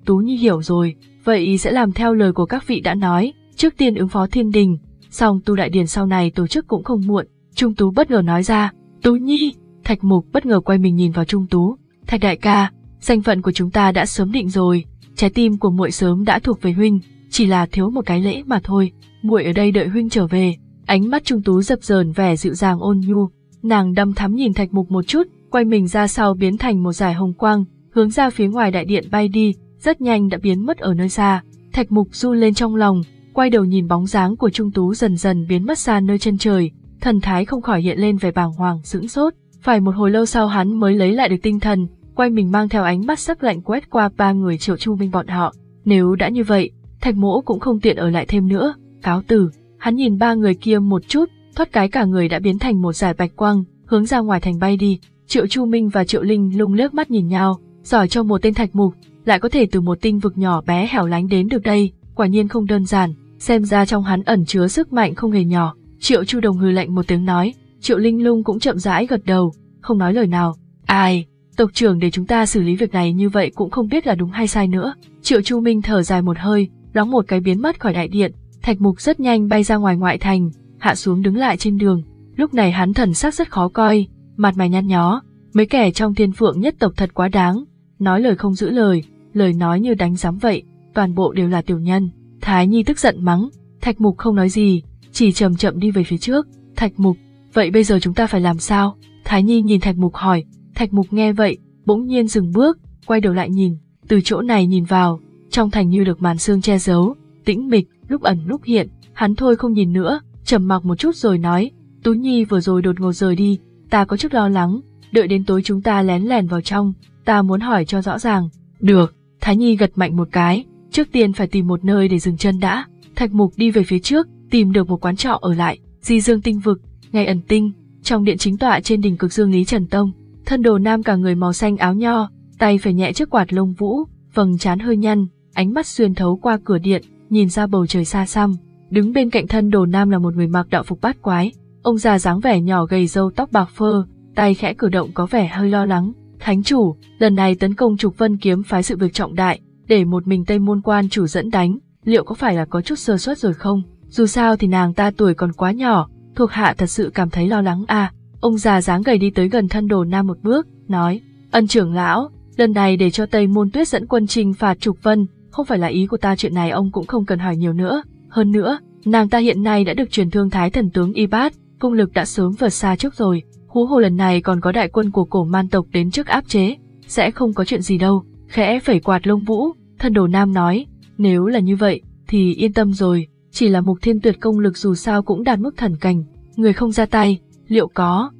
Tú Nhi hiểu rồi, vậy sẽ làm theo lời của các vị đã nói, trước tiên ứng phó thiên đình, xong tu đại điển sau này tổ chức cũng không muộn. Trung Tú bất ngờ nói ra. Tú Nhi. Thạch Mục bất ngờ quay mình nhìn vào Trung Tú. Thạch đại ca, danh phận của chúng ta đã sớm định rồi, trái tim của muội sớm đã thuộc về huynh, chỉ là thiếu một cái lễ mà thôi. Muội ở đây đợi huynh trở về. Ánh mắt Trung Tú dập dờn vẻ dịu dàng ôn nhu, nàng đăm thắm nhìn Thạch Mục một chút, quay mình ra sau biến thành một dải hồng quang, hướng ra phía ngoài đại điện bay đi, rất nhanh đã biến mất ở nơi xa. Thạch Mục run lên trong lòng, quay đầu nhìn bóng dáng của Trung Tú dần dần biến mất xa nơi chân trời, thần thái không khỏi hiện lên vẻ bàng hoàng sững sốt. Phải một hồi lâu sau hắn mới lấy lại được tinh thần, quay mình mang theo ánh mắt sắc lạnh quét qua ba người Triệu Chu Minh bọn họ. Nếu đã như vậy, Thạch Mỗ cũng không tiện ở lại thêm nữa, cáo từ. Hắn nhìn ba người kia một chút, thoát cái cả người đã biến thành một dải bạch quang, hướng ra ngoài thành bay đi. Triệu Chu Minh và Triệu Linh Lung liếc mắt nhìn nhau, giỏi cho một tên Thạch Mục, lại có thể từ một tinh vực nhỏ bé hẻo lánh đến được đây, quả nhiên không đơn giản, xem ra trong hắn ẩn chứa sức mạnh không hề nhỏ. Triệu Chu Đồng hừ lạnh một tiếng nói, Triệu Linh Lung cũng chậm rãi gật đầu, không nói lời nào. Ai, tộc trưởng để chúng ta xử lý việc này như vậy cũng không biết là đúng hay sai nữa. Triệu Chu Minh thở dài một hơi, loáng một cái biến mất khỏi đại điện. Thạch Mục rất nhanh bay ra ngoài ngoại thành, hạ xuống đứng lại trên đường. Lúc này hắn thần sắc rất khó coi, mặt mày nhăn nhó, mấy kẻ trong Thiên Phượng nhất tộc thật quá đáng, nói lời không giữ lời, lời nói như đánh giám vậy, toàn bộ đều là tiểu nhân. Thái Nhi tức giận mắng, Thạch Mục không nói gì, chỉ chậm chậm đi về phía trước. Thạch Mục, vậy bây giờ chúng ta phải làm sao? Thái Nhi nhìn Thạch Mục hỏi. Thạch Mục nghe vậy, bỗng nhiên dừng bước, quay đầu lại nhìn, từ chỗ này nhìn vào, trong thành như được màn sương che giấu, tĩnh mịch, lúc ẩn lúc hiện. Hắn thôi không nhìn nữa, trầm mặc một chút rồi nói, Tú Nhi vừa rồi đột ngột rời đi, ta có chút lo lắng, đợi đến tối chúng ta lén lẻn vào trong, ta muốn hỏi cho rõ ràng. Được. Thái Nhi gật mạnh một cái, trước tiên phải tìm một nơi để dừng chân đã. Thạch Mục đi về phía trước, tìm được một quán trọ ở lại. Di Dương tinh vực, ngày ẩn tinh, trong điện chính tọa trên đỉnh Cực Dương Lý Trần Tông. Thân đồ nam cả người màu xanh áo nho, tay phải nhẹ chiếc quạt lông vũ, vầng trán hơi nhăn, ánh mắt xuyên thấu qua cửa điện, nhìn ra bầu trời xa xăm. Đứng bên cạnh thân đồ nam là một người mặc đạo phục bát quái, ông già dáng vẻ nhỏ gầy râu tóc bạc phơ, tay khẽ cử động có vẻ hơi lo lắng. Thánh chủ, lần này tấn công Trục Vân kiếm phái sự việc trọng đại, để một mình Tây Môn Quan chủ dẫn đánh, liệu có phải là có chút sơ suất rồi không? Dù sao thì nàng ta tuổi còn quá nhỏ, thuộc hạ thật sự cảm thấy lo lắng à. Ông già dáng gầy đi tới gần thân đồ nam một bước, nói, ân trưởng lão, lần này để cho Tây Môn Tuyết dẫn quân chinh phạt Trục Vân, không phải là ý của ta, chuyện này ông cũng không cần hỏi nhiều nữa. Hơn nữa, nàng ta hiện nay đã được truyền thương Thái thần tướng Y Bát, công lực đã sớm vượt xa trước rồi, huống hồ lần này còn có đại quân của Cổ Man tộc đến trước áp chế, sẽ không có chuyện gì đâu. Khẽ phẩy quạt lông vũ, thân đồ nam nói, nếu là như vậy, thì yên tâm rồi, chỉ là Mục Thiên Tuyệt công lực dù sao cũng đạt mức thần cảnh, người không ra tay, liệu có...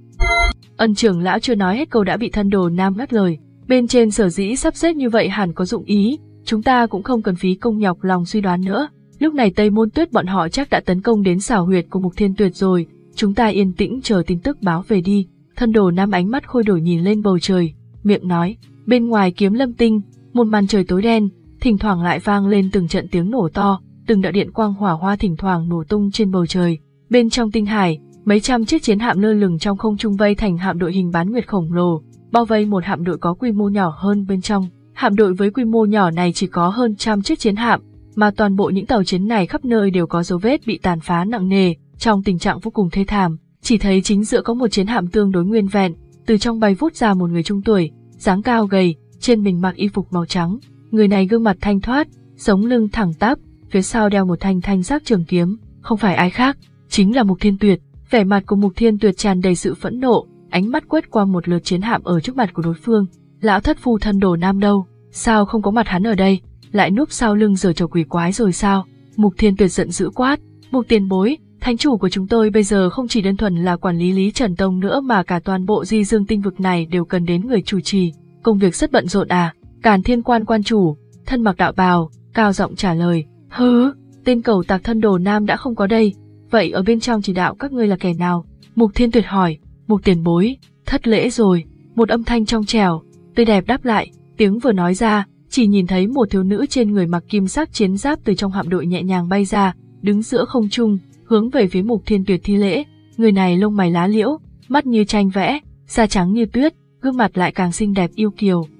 Ân trưởng lão chưa nói hết câu đã bị thân đồ nam ngắt lời, bên trên sở dĩ sắp xếp như vậy hẳn có dụng ý, chúng ta cũng không cần phí công nhọc lòng suy đoán nữa. Lúc này Tây Môn Tuyết bọn họ chắc đã tấn công đến xảo huyệt của Mục Thiên Tuyệt rồi, chúng ta yên tĩnh chờ tin tức báo về đi. Thân đồ nam ánh mắt khôi đổi nhìn lên bầu trời, miệng nói, bên ngoài Kiếm Lâm Tinh, một màn trời tối đen, thỉnh thoảng lại vang lên từng trận tiếng nổ to, từng đạo điện quang hỏa hoa thỉnh thoảng nổ tung trên bầu trời. Bên trong tinh hải, mấy trăm chiếc chiến hạm lơ lửng trong không trung vây thành hạm đội hình bán nguyệt khổng lồ, bao vây một hạm đội có quy mô nhỏ hơn bên trong. Hạm đội với quy mô nhỏ này chỉ có hơn trăm chiếc chiến hạm, mà toàn bộ những tàu chiến này khắp nơi đều có dấu vết bị tàn phá nặng nề, trong tình trạng vô cùng thê thảm. Chỉ thấy chính giữa có một chiến hạm tương đối nguyên vẹn, từ trong bay vút ra một người trung tuổi, dáng cao gầy, trên mình mặc y phục màu trắng. Người này gương mặt thanh thoát, sống lưng thẳng tắp, phía sau đeo một thanh thanh sắc trường kiếm, không phải ai khác, chính là Mục Thiên Tuyệt. Vẻ mặt của Mục Thiên Tuyệt tràn đầy sự phẫn nộ, ánh mắt quét qua một lượt chiến hạm ở trước mặt của đối phương. Lão thất phu thân đồ nam đâu? Sao không có mặt hắn ở đây? Lại núp sau lưng giở trò quỷ quái rồi sao? Mục Thiên Tuyệt giận dữ quát, Mục tiền bối, thánh chủ của chúng tôi bây giờ không chỉ đơn thuần là quản lý Lý Trần Tông nữa mà cả toàn bộ Di Dương tinh vực này đều cần đến người chủ trì, công việc rất bận rộn à? Càn Thiên Quan quan chủ, thân mặc đạo bào, cao giọng trả lời, hứ, tên cẩu tặc thân đồ nam đã không có đây, vậy ở bên trong chỉ đạo các ngươi là kẻ nào? Mục Thiên Tuyệt hỏi. Mục tiền bối, thất lễ rồi. Một âm thanh trong trẻo, tươi đẹp đáp lại, tiếng vừa nói ra, chỉ nhìn thấy một thiếu nữ trên người mặc kim sắc chiến giáp từ trong hạm đội nhẹ nhàng bay ra, đứng giữa không trung, hướng về phía Mục Thiên Tuyệt thi lễ. Người này lông mày lá liễu, mắt như tranh vẽ, da trắng như tuyết, gương mặt lại càng xinh đẹp yêu kiều,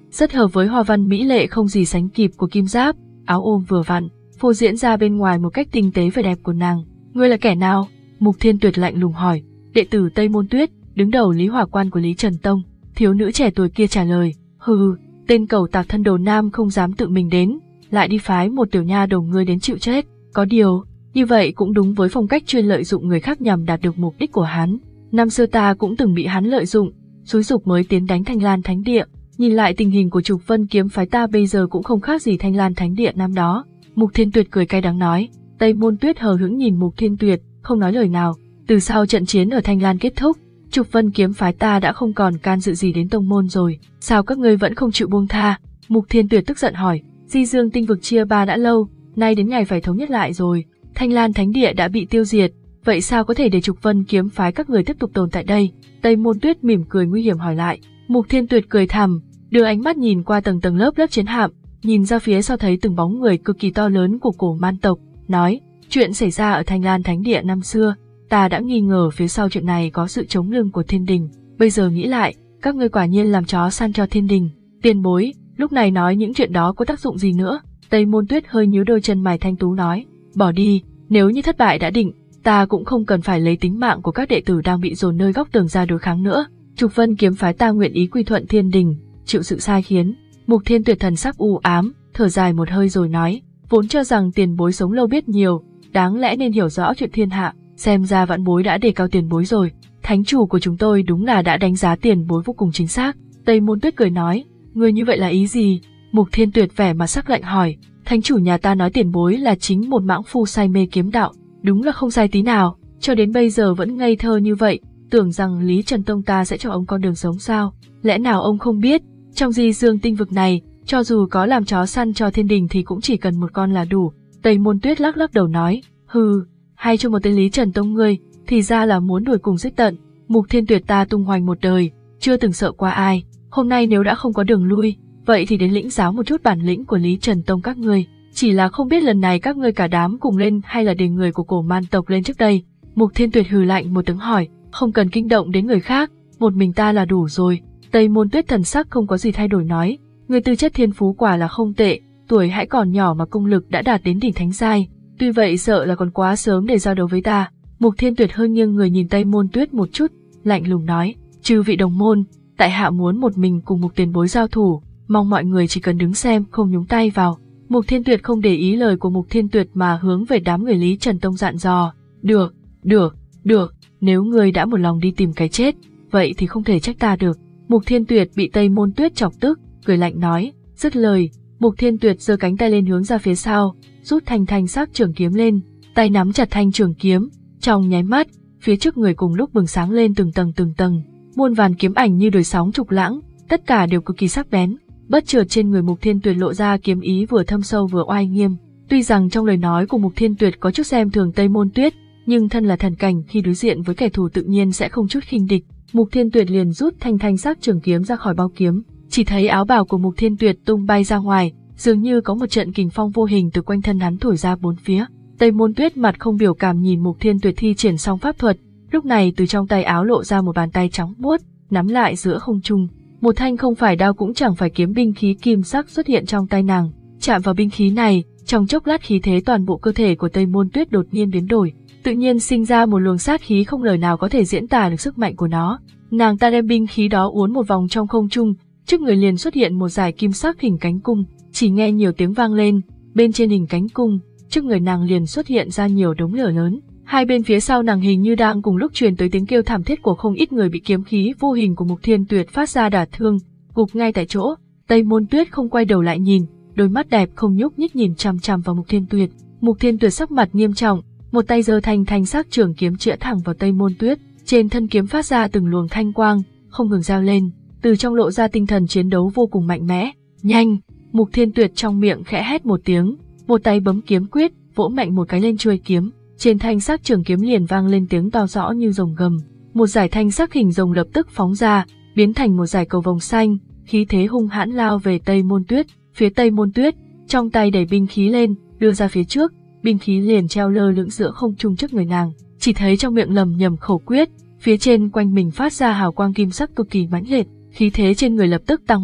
rất hợp với hoa văn mỹ lệ không gì sánh kịp của kim giáp, áo ôm vừa vặn, phô diễn ra bên ngoài một cách tinh tế vẻ đẹp của nàng. Ngươi là kẻ nào? Mục Thiên Tuyệt lạnh lùng hỏi. Đệ tử Tây Môn Tuyết, đứng đầu Lý Hỏa Quan của Lý Trần Tông. Thiếu nữ trẻ tuổi kia trả lời. Hừ, tên cầu tạc thân đồ nam không dám tự mình đến, lại đi phái một tiểu nha đầu ngươi đến chịu chết. Có điều, như vậy cũng đúng với phong cách chuyên lợi dụng người khác nhằm đạt được mục đích của hắn. Năm xưa ta cũng từng bị hắn lợi dụng, xúi dục mới tiến đánh Thanh Lan Thánh Địa. Nhìn lại tình hình của Trục Vân kiếm phái ta bây giờ cũng không khác gì Thanh Lan Thánh Địa năm đó. Mục Thiên Tuyệt cười cay đắng nói. Tây Môn Tuyết hờ hững nhìn Mục Thiên Tuyệt, không nói lời nào. Từ sau trận chiến ở Thanh Lan kết thúc, Trục Vân kiếm phái ta đã không còn can dự gì đến tông môn rồi. Sao các ngươi vẫn không chịu buông tha? Mục Thiên Tuyệt tức giận hỏi. Di Dương tinh vực chia ba đã lâu, nay đến ngày phải thống nhất lại rồi. Thanh Lan Thánh Địa đã bị tiêu diệt, vậy sao có thể để Trục Vân kiếm phái các người tiếp tục tồn tại đây? Tây Môn Tuyết mỉm cười nguy hiểm hỏi lại. Mục Thiên Tuyệt cười thầm, đưa ánh mắt nhìn qua tầng tầng lớp lớp chiến hạm, nhìn ra phía sau thấy từng bóng người cực kỳ to lớn của cổ man tộc, nói, chuyện xảy ra ở Thanh Lan Thánh Địa năm xưa, ta đã nghi ngờ phía sau chuyện này có sự chống lưng của Thiên Đình, bây giờ nghĩ lại, các ngươi quả nhiên làm chó săn cho Thiên Đình. Tiền bối, lúc này nói những chuyện đó có tác dụng gì nữa? Tây Môn Tuyết hơi nhíu đôi chân mày thanh tú nói, bỏ đi, nếu như thất bại đã định, ta cũng không cần phải lấy tính mạng của các đệ tử đang bị dồn nơi góc tường ra đối kháng nữa. Trục Vân kiếm phái ta nguyện ý quy thuận Thiên Đình, chịu sự sai khiến. Mục Thiên Tuyệt thần sắc u ám, thở dài một hơi rồi nói, vốn cho rằng tiền bối sống lâu biết nhiều, đáng lẽ nên hiểu rõ chuyện thiên hạ, xem ra vãn bối đã đề cao tiền bối rồi. Thánh chủ của chúng tôi đúng là đã đánh giá tiền bối vô cùng chính xác. Tây Môn Tuyết cười nói, ngươi như vậy là ý gì? Mục Thiên Tuyệt vẻ mặt sắc lạnh hỏi, thánh chủ nhà ta nói tiền bối là chính một mãng phu say mê kiếm đạo, đúng là không sai tí nào, cho đến bây giờ vẫn ngây thơ như vậy, tưởng rằng Lý Trần Tông ta sẽ cho ông con đường sống sao? Lẽ nào ông không biết, trong Di Dương tinh vực này, cho dù có làm chó săn cho Thiên Đình thì cũng chỉ cần một con là đủ. Tây Môn Tuyết lắc lắc đầu nói, hừ, hay cho một tên Lý Trần Tông ngươi, thì ra là muốn đuổi cùng giết tận. Mục Thiên Tuyệt ta tung hoành một đời, chưa từng sợ qua ai, hôm nay nếu đã không có đường lui, vậy thì đến lĩnh giáo một chút bản lĩnh của Lý Trần Tông các ngươi. Chỉ là không biết lần này các ngươi cả đám cùng lên hay là để người của cổ man tộc lên trước đây. Mục Thiên Tuyệt hừ lạnh một tiếng hỏi, không cần kinh động đến người khác, một mình ta là đủ rồi. Tây Môn Tuyết thần sắc không có gì thay đổi nói, người tư chất thiên phú quả là không tệ, tuổi hãy còn nhỏ mà công lực đã đạt đến đỉnh thánh giai, tuy vậy sợ là còn quá sớm để giao đấu với ta. Mục Thiên Tuyệt hơi nghiêng người nhìn Tây Môn Tuyết một chút, lạnh lùng nói, chư vị đồng môn, tại hạ muốn một mình cùng Mục tiền bối giao thủ, mong mọi người chỉ cần đứng xem không nhúng tay vào. Mục Thiên Tuyệt không để ý lời của Mục Thiên Tuyệt mà hướng về đám người Lý Trần Tông dặn dò, được, được, được, nếu ngươi đã một lòng đi tìm cái chết, vậy thì không thể trách ta được. Mục Thiên Tuyệt bị Tây Môn Tuyết chọc tức, cười lạnh nói, dứt lời, Mục Thiên Tuyệt giơ cánh tay lên hướng ra phía sau, rút thanh thanh sắc trường kiếm lên, tay nắm chặt thanh trường kiếm, trong nháy mắt, phía trước người cùng lúc bừng sáng lên từng tầng từng tầng, muôn vàn kiếm ảnh như đời sóng trục lãng, tất cả đều cực kỳ sắc bén. Bất chợt trên người Mục Thiên Tuyệt lộ ra kiếm ý vừa thâm sâu vừa oai nghiêm. Tuy rằng trong lời nói của Mục Thiên Tuyệt có chút xem thường Tây Môn Tuyết, nhưng thân là thần cảnh khi đối diện với kẻ thù tự nhiên sẽ không chút khinh địch. Mục Thiên Tuyệt liền rút thanh thanh sắc trường kiếm ra khỏi bao kiếm, chỉ thấy áo bào của Mục Thiên Tuyệt tung bay ra ngoài, dường như có một trận kình phong vô hình từ quanh thân hắn thổi ra bốn phía. Tây Môn Tuyết mặt không biểu cảm nhìn Mục Thiên Tuyệt thi triển xong pháp thuật, lúc này từ trong tay áo lộ ra một bàn tay trắng muốt, nắm lại giữa không trung. Một thanh không phải đao cũng chẳng phải kiếm binh khí kim sắc xuất hiện trong tay nàng, chạm vào binh khí này, trong chốc lát khí thế toàn bộ cơ thể của Tây Môn Tuyết đột nhiên biến đổi, tự nhiên sinh ra một luồng sát khí không lời nào có thể diễn tả được sức mạnh của nó. Nàng ta đem binh khí đó uốn một vòng trong không trung, trước người liền xuất hiện một dải kim sắc hình cánh cung, chỉ nghe nhiều tiếng vang lên, bên trên hình cánh cung, trước người nàng liền xuất hiện ra nhiều đống lửa lớn. Hai bên phía sau nàng hình như đang cùng lúc truyền tới tiếng kêu thảm thiết của không ít người bị kiếm khí vô hình của Mục Thiên Tuyệt phát ra đả thương, gục ngay tại chỗ. Tây Môn Tuyết không quay đầu lại nhìn, đôi mắt đẹp không nhúc nhích nhìn chằm chằm vào Mục Thiên Tuyệt. Mục Thiên Tuyệt sắc mặt nghiêm trọng, một tay giơ thanh thanh sắc trường kiếm chĩa thẳng vào Tây Môn Tuyết, trên thân kiếm phát ra từng luồng thanh quang, không ngừng reo lên, từ trong lộ ra tinh thần chiến đấu vô cùng mạnh mẽ. Nhanh! Mục Thiên Tuyệt trong miệng khẽ hét một tiếng, một tay bấm kiếm quyết, vỗ mạnh một cái lên chuôi kiếm. Trên thanh sắc trường kiếm liền vang lên tiếng to rõ như rồng gầm, một dải thanh sắc hình rồng lập tức phóng ra, biến thành một dải cầu vồng xanh, khí thế hung hãn lao về Tây Môn Tuyết. Phía Tây Môn Tuyết, trong tay đẩy binh khí lên, đưa ra phía trước, binh khí liền treo lơ lửng giữa không trung trước người nàng, chỉ thấy trong miệng lầm nhầm khẩu quyết, phía trên quanh mình phát ra hào quang kim sắc cực kỳ mãnh liệt, khí thế trên người lập tức tăng mạnh,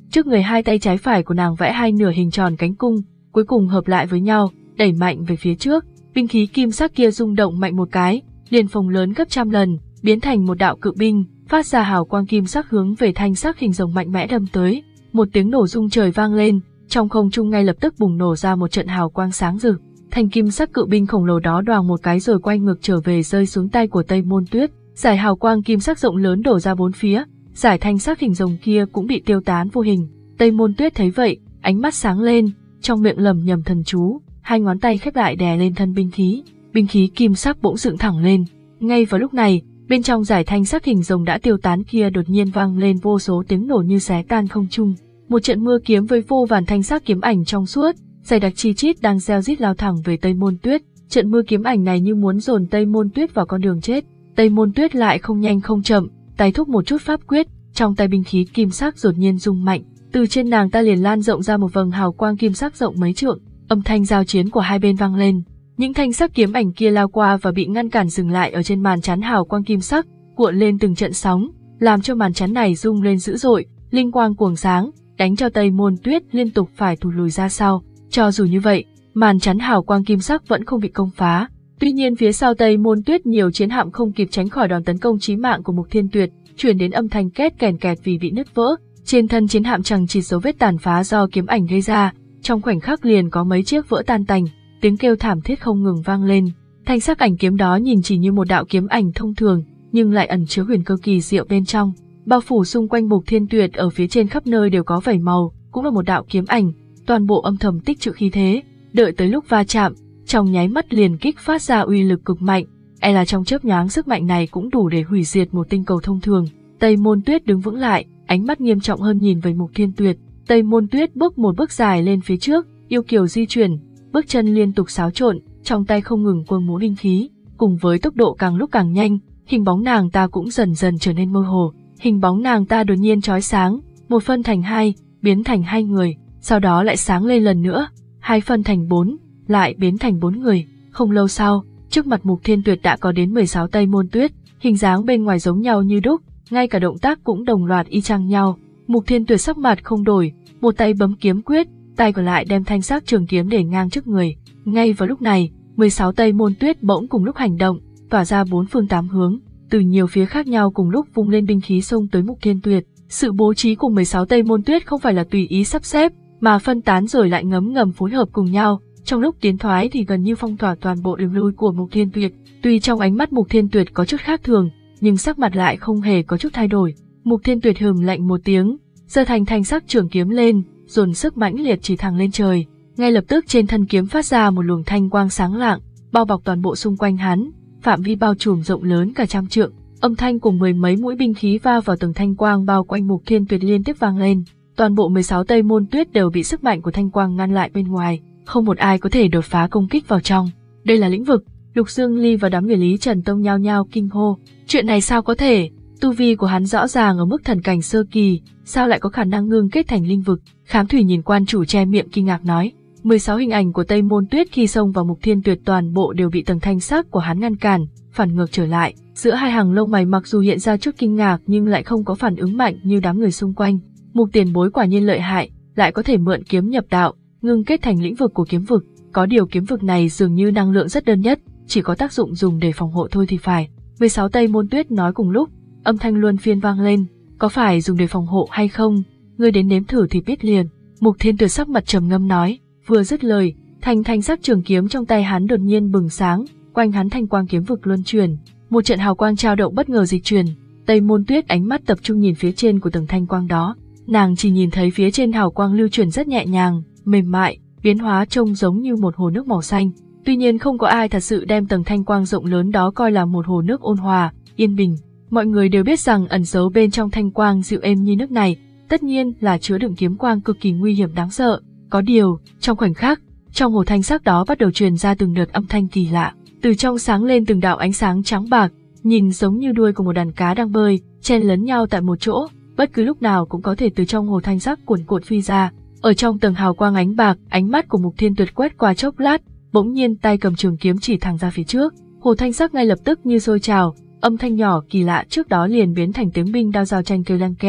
Trước người hai tay trái phải của nàng vẽ hai nửa hình tròn cánh cung, cuối cùng hợp lại với nhau, đẩy mạnh về phía trước. Binh khí kim sắc kia rung động mạnh một cái, liền phồng lớn gấp trăm lần, biến thành một đạo cự binh, phát ra hào quang kim sắc hướng về thanh sắc hình rồng mạnh mẽ đâm tới. Một tiếng nổ rung trời vang lên, trong không trung ngay lập tức bùng nổ ra một trận hào quang sáng rực. Thanh kim sắc cự binh khổng lồ đó đoàng một cái rồi quay ngược trở về rơi xuống tay của Tây Môn Tuyết. Giải hào quang kim sắc rộng lớn đổ ra bốn phía, giải thanh sắc hình rồng kia cũng bị tiêu tán vô hình. Tây Môn Tuyết thấy vậy, ánh mắt sáng lên, trong miệng lẩm nhẩm thần chú, hai ngón tay khép lại đè lên thân binh khí. Binh khí kim sắc bỗng dựng thẳng lên. Ngay vào lúc này, bên trong giải thanh sắc hình rồng đã tiêu tán kia đột nhiên vang lên vô số tiếng nổ như xé tan không trung. Một trận mưa kiếm với vô vàn thanh sắc kiếm ảnh trong suốt, dày đặc chi chít đang reo rít lao thẳng về Tây Môn Tuyết. Trận mưa kiếm ảnh này như muốn dồn Tây Môn Tuyết vào con đường chết. Tây Môn Tuyết lại không nhanh không chậm, tay thúc một chút pháp quyết, trong tay binh khí kim sắc đột nhiên rung mạnh, từ trên nàng ta liền lan rộng ra một vầng hào quang kim sắc rộng mấy trượng. Âm thanh giao chiến của hai bên vang lên. Những thanh sắc kiếm ảnh kia lao qua và bị ngăn cản dừng lại ở trên màn chắn hào quang kim sắc, cuộn lên từng trận sóng, làm cho màn chắn này rung lên dữ dội, linh quang cuồng sáng, đánh cho Tây Môn Tuyết liên tục phải thụt lùi ra sau. Cho dù như vậy, màn chắn hào quang kim sắc vẫn không bị công phá. Tuy nhiên phía sau Tây Môn Tuyết nhiều chiến hạm không kịp tránh khỏi đòn tấn công chí mạng của Mục Thiên Tuyệt, truyền đến âm thanh két kèn kẹt vì bị nứt vỡ. Trên thân chiến hạm chẳng chịt dấu vết tàn phá do kiếm ảnh gây ra, trong khoảnh khắc liền có mấy chiếc vỡ tan tành, tiếng kêu thảm thiết không ngừng vang lên. Thanh sắc ảnh kiếm đó nhìn chỉ như một đạo kiếm ảnh thông thường, nhưng lại ẩn chứa huyền cơ kỳ diệu bên trong. Bao phủ xung quanh Mục Thiên Tuyệt ở phía trên khắp nơi đều có vảy màu, cũng là một đạo kiếm ảnh, toàn bộ âm thầm tích trữ khí thế, đợi tới lúc va chạm, trong nháy mắt liền kích phát ra uy lực cực mạnh, e là trong chớp nhoáng sức mạnh này cũng đủ để hủy diệt một tinh cầu thông thường. Tây Môn Tuyết đứng vững lại, ánh mắt nghiêm trọng hơn nhìn về Mục Thiên Tuyệt. Tây Môn Tuyết bước một bước dài lên phía trước, yêu kiều di chuyển, bước chân liên tục xáo trộn, trong tay không ngừng quơ múa binh khí, cùng với tốc độ càng lúc càng nhanh, hình bóng nàng ta cũng dần dần trở nên mơ hồ. Hình bóng nàng ta đột nhiên chói sáng, một phân thành hai, biến thành hai người, sau đó lại sáng lên lần nữa, hai phân thành bốn, lại biến thành bốn người. Không lâu sau, trước mặt Mục Thiên Tuyệt đã có đến mười sáu Tây Môn Tuyết, hình dáng bên ngoài giống nhau như đúc, ngay cả động tác cũng đồng loạt y chang nhau. Mục Thiên Tuyệt sắc mặt không đổi, một tay bấm kiếm quyết, tay còn lại đem thanh sắc trường kiếm để ngang trước người. Ngay vào lúc này, mười sáu Tây Môn Tuyết bỗng cùng lúc hành động, tỏa ra bốn phương tám hướng, từ nhiều phía khác nhau cùng lúc vung lên binh khí xông tới Mục Thiên Tuyệt. Sự bố trí của mười sáu Tây Môn Tuyết không phải là tùy ý sắp xếp, mà phân tán rồi lại ngấm ngầm phối hợp cùng nhau. Trong lúc tiến thoái thì gần như phong tỏa toàn bộ đường lui của Mục Thiên Tuyệt. Tuy trong ánh mắt Mục Thiên Tuyệt có chút khác thường, nhưng sắc mặt lại không hề có chút thay đổi. Mục Thiên Tuyệt hừm lạnh một tiếng, giơ thành thanh sắc trường kiếm lên, dồn sức mãnh liệt chỉ thẳng lên trời. Ngay lập tức trên thân kiếm phát ra một luồng thanh quang sáng lạng, bao bọc toàn bộ xung quanh hắn, phạm vi bao trùm rộng lớn cả trăm trượng. Âm thanh cùng mười mấy mũi binh khí va vào từng thanh quang bao quanh Mục Thiên Tuyệt liên tiếp vang lên. Toàn bộ mười sáu Tây Môn Tuyết đều bị sức mạnh của thanh quang ngăn lại bên ngoài, không một ai có thể đột phá công kích vào trong. Đây là lĩnh vực. Lục Dương Ly và đám người Lý Trần Tông nhao nhao kinh hô. Chuyện này sao có thể? Tu vi của hắn rõ ràng ở mức thần cảnh sơ kỳ, sao lại có khả năng ngưng kết thành linh vực? Khám Thủy nhìn quan chủ che miệng kinh ngạc nói. mười sáu hình ảnh của Tây Môn Tuyết khi xông vào Mục Thiên Tuyệt toàn bộ đều bị tầng thanh sắc của hắn ngăn cản, phản ngược trở lại. Giữa hai hàng lông mày mặc dù hiện ra chút kinh ngạc nhưng lại không có phản ứng mạnh như đám người xung quanh. Mục tiền bối quả nhiên lợi hại, lại có thể mượn kiếm nhập đạo, ngưng kết thành lĩnh vực của kiếm vực. Có điều kiếm vực này dường như năng lượng rất đơn nhất, chỉ có tác dụng dùng để phòng hộ thôi thì phải. mười sáu Tây Môn Tuyết nói cùng lúc, âm thanh luân phiên vang lên, có phải dùng để phòng hộ hay không? Ngươi đến nếm thử thì biết liền. Mục Thiên Tuyệt sắc mặt trầm ngâm nói, vừa dứt lời, thanh thanh sắc trường kiếm trong tay hắn đột nhiên bừng sáng, quanh hắn thanh quang kiếm vực luân chuyển, một trận hào quang trao động bất ngờ dịch chuyển. Tây Môn Tuyết ánh mắt tập trung nhìn phía trên của từng thanh quang đó, nàng chỉ nhìn thấy phía trên hào quang lưu chuyển rất nhẹ nhàng, mềm mại, biến hóa trông giống như một hồ nước màu xanh. Tuy nhiên không có ai thật sự đem tầng thanh quang rộng lớn đó coi là một hồ nước ôn hòa, yên bình. Mọi người đều biết rằng ẩn giấu bên trong thanh quang dịu êm như nước này, tất nhiên là chứa đựng kiếm quang cực kỳ nguy hiểm đáng sợ. Có điều, trong khoảnh khắc, trong hồ thanh sắc đó bắt đầu truyền ra từng đợt âm thanh kỳ lạ, từ trong sáng lên từng đạo ánh sáng trắng bạc, nhìn giống như đuôi của một đàn cá đang bơi, chen lấn nhau tại một chỗ, bất cứ lúc nào cũng có thể từ trong hồ thanh sắc cuồn cuộn phi ra. Ở trong tầng hào quang ánh bạc, ánh mắt của Mục Thiên Tuyệt quét qua chốc lát, bỗng nhiên tay cầm trường kiếm chỉ thẳng ra phía trước, hồ thanh sắc ngay lập tức như sôi trào, âm thanh nhỏ kỳ lạ trước đó liền biến thành tiếng binh đao giao tranh kêu leng keng.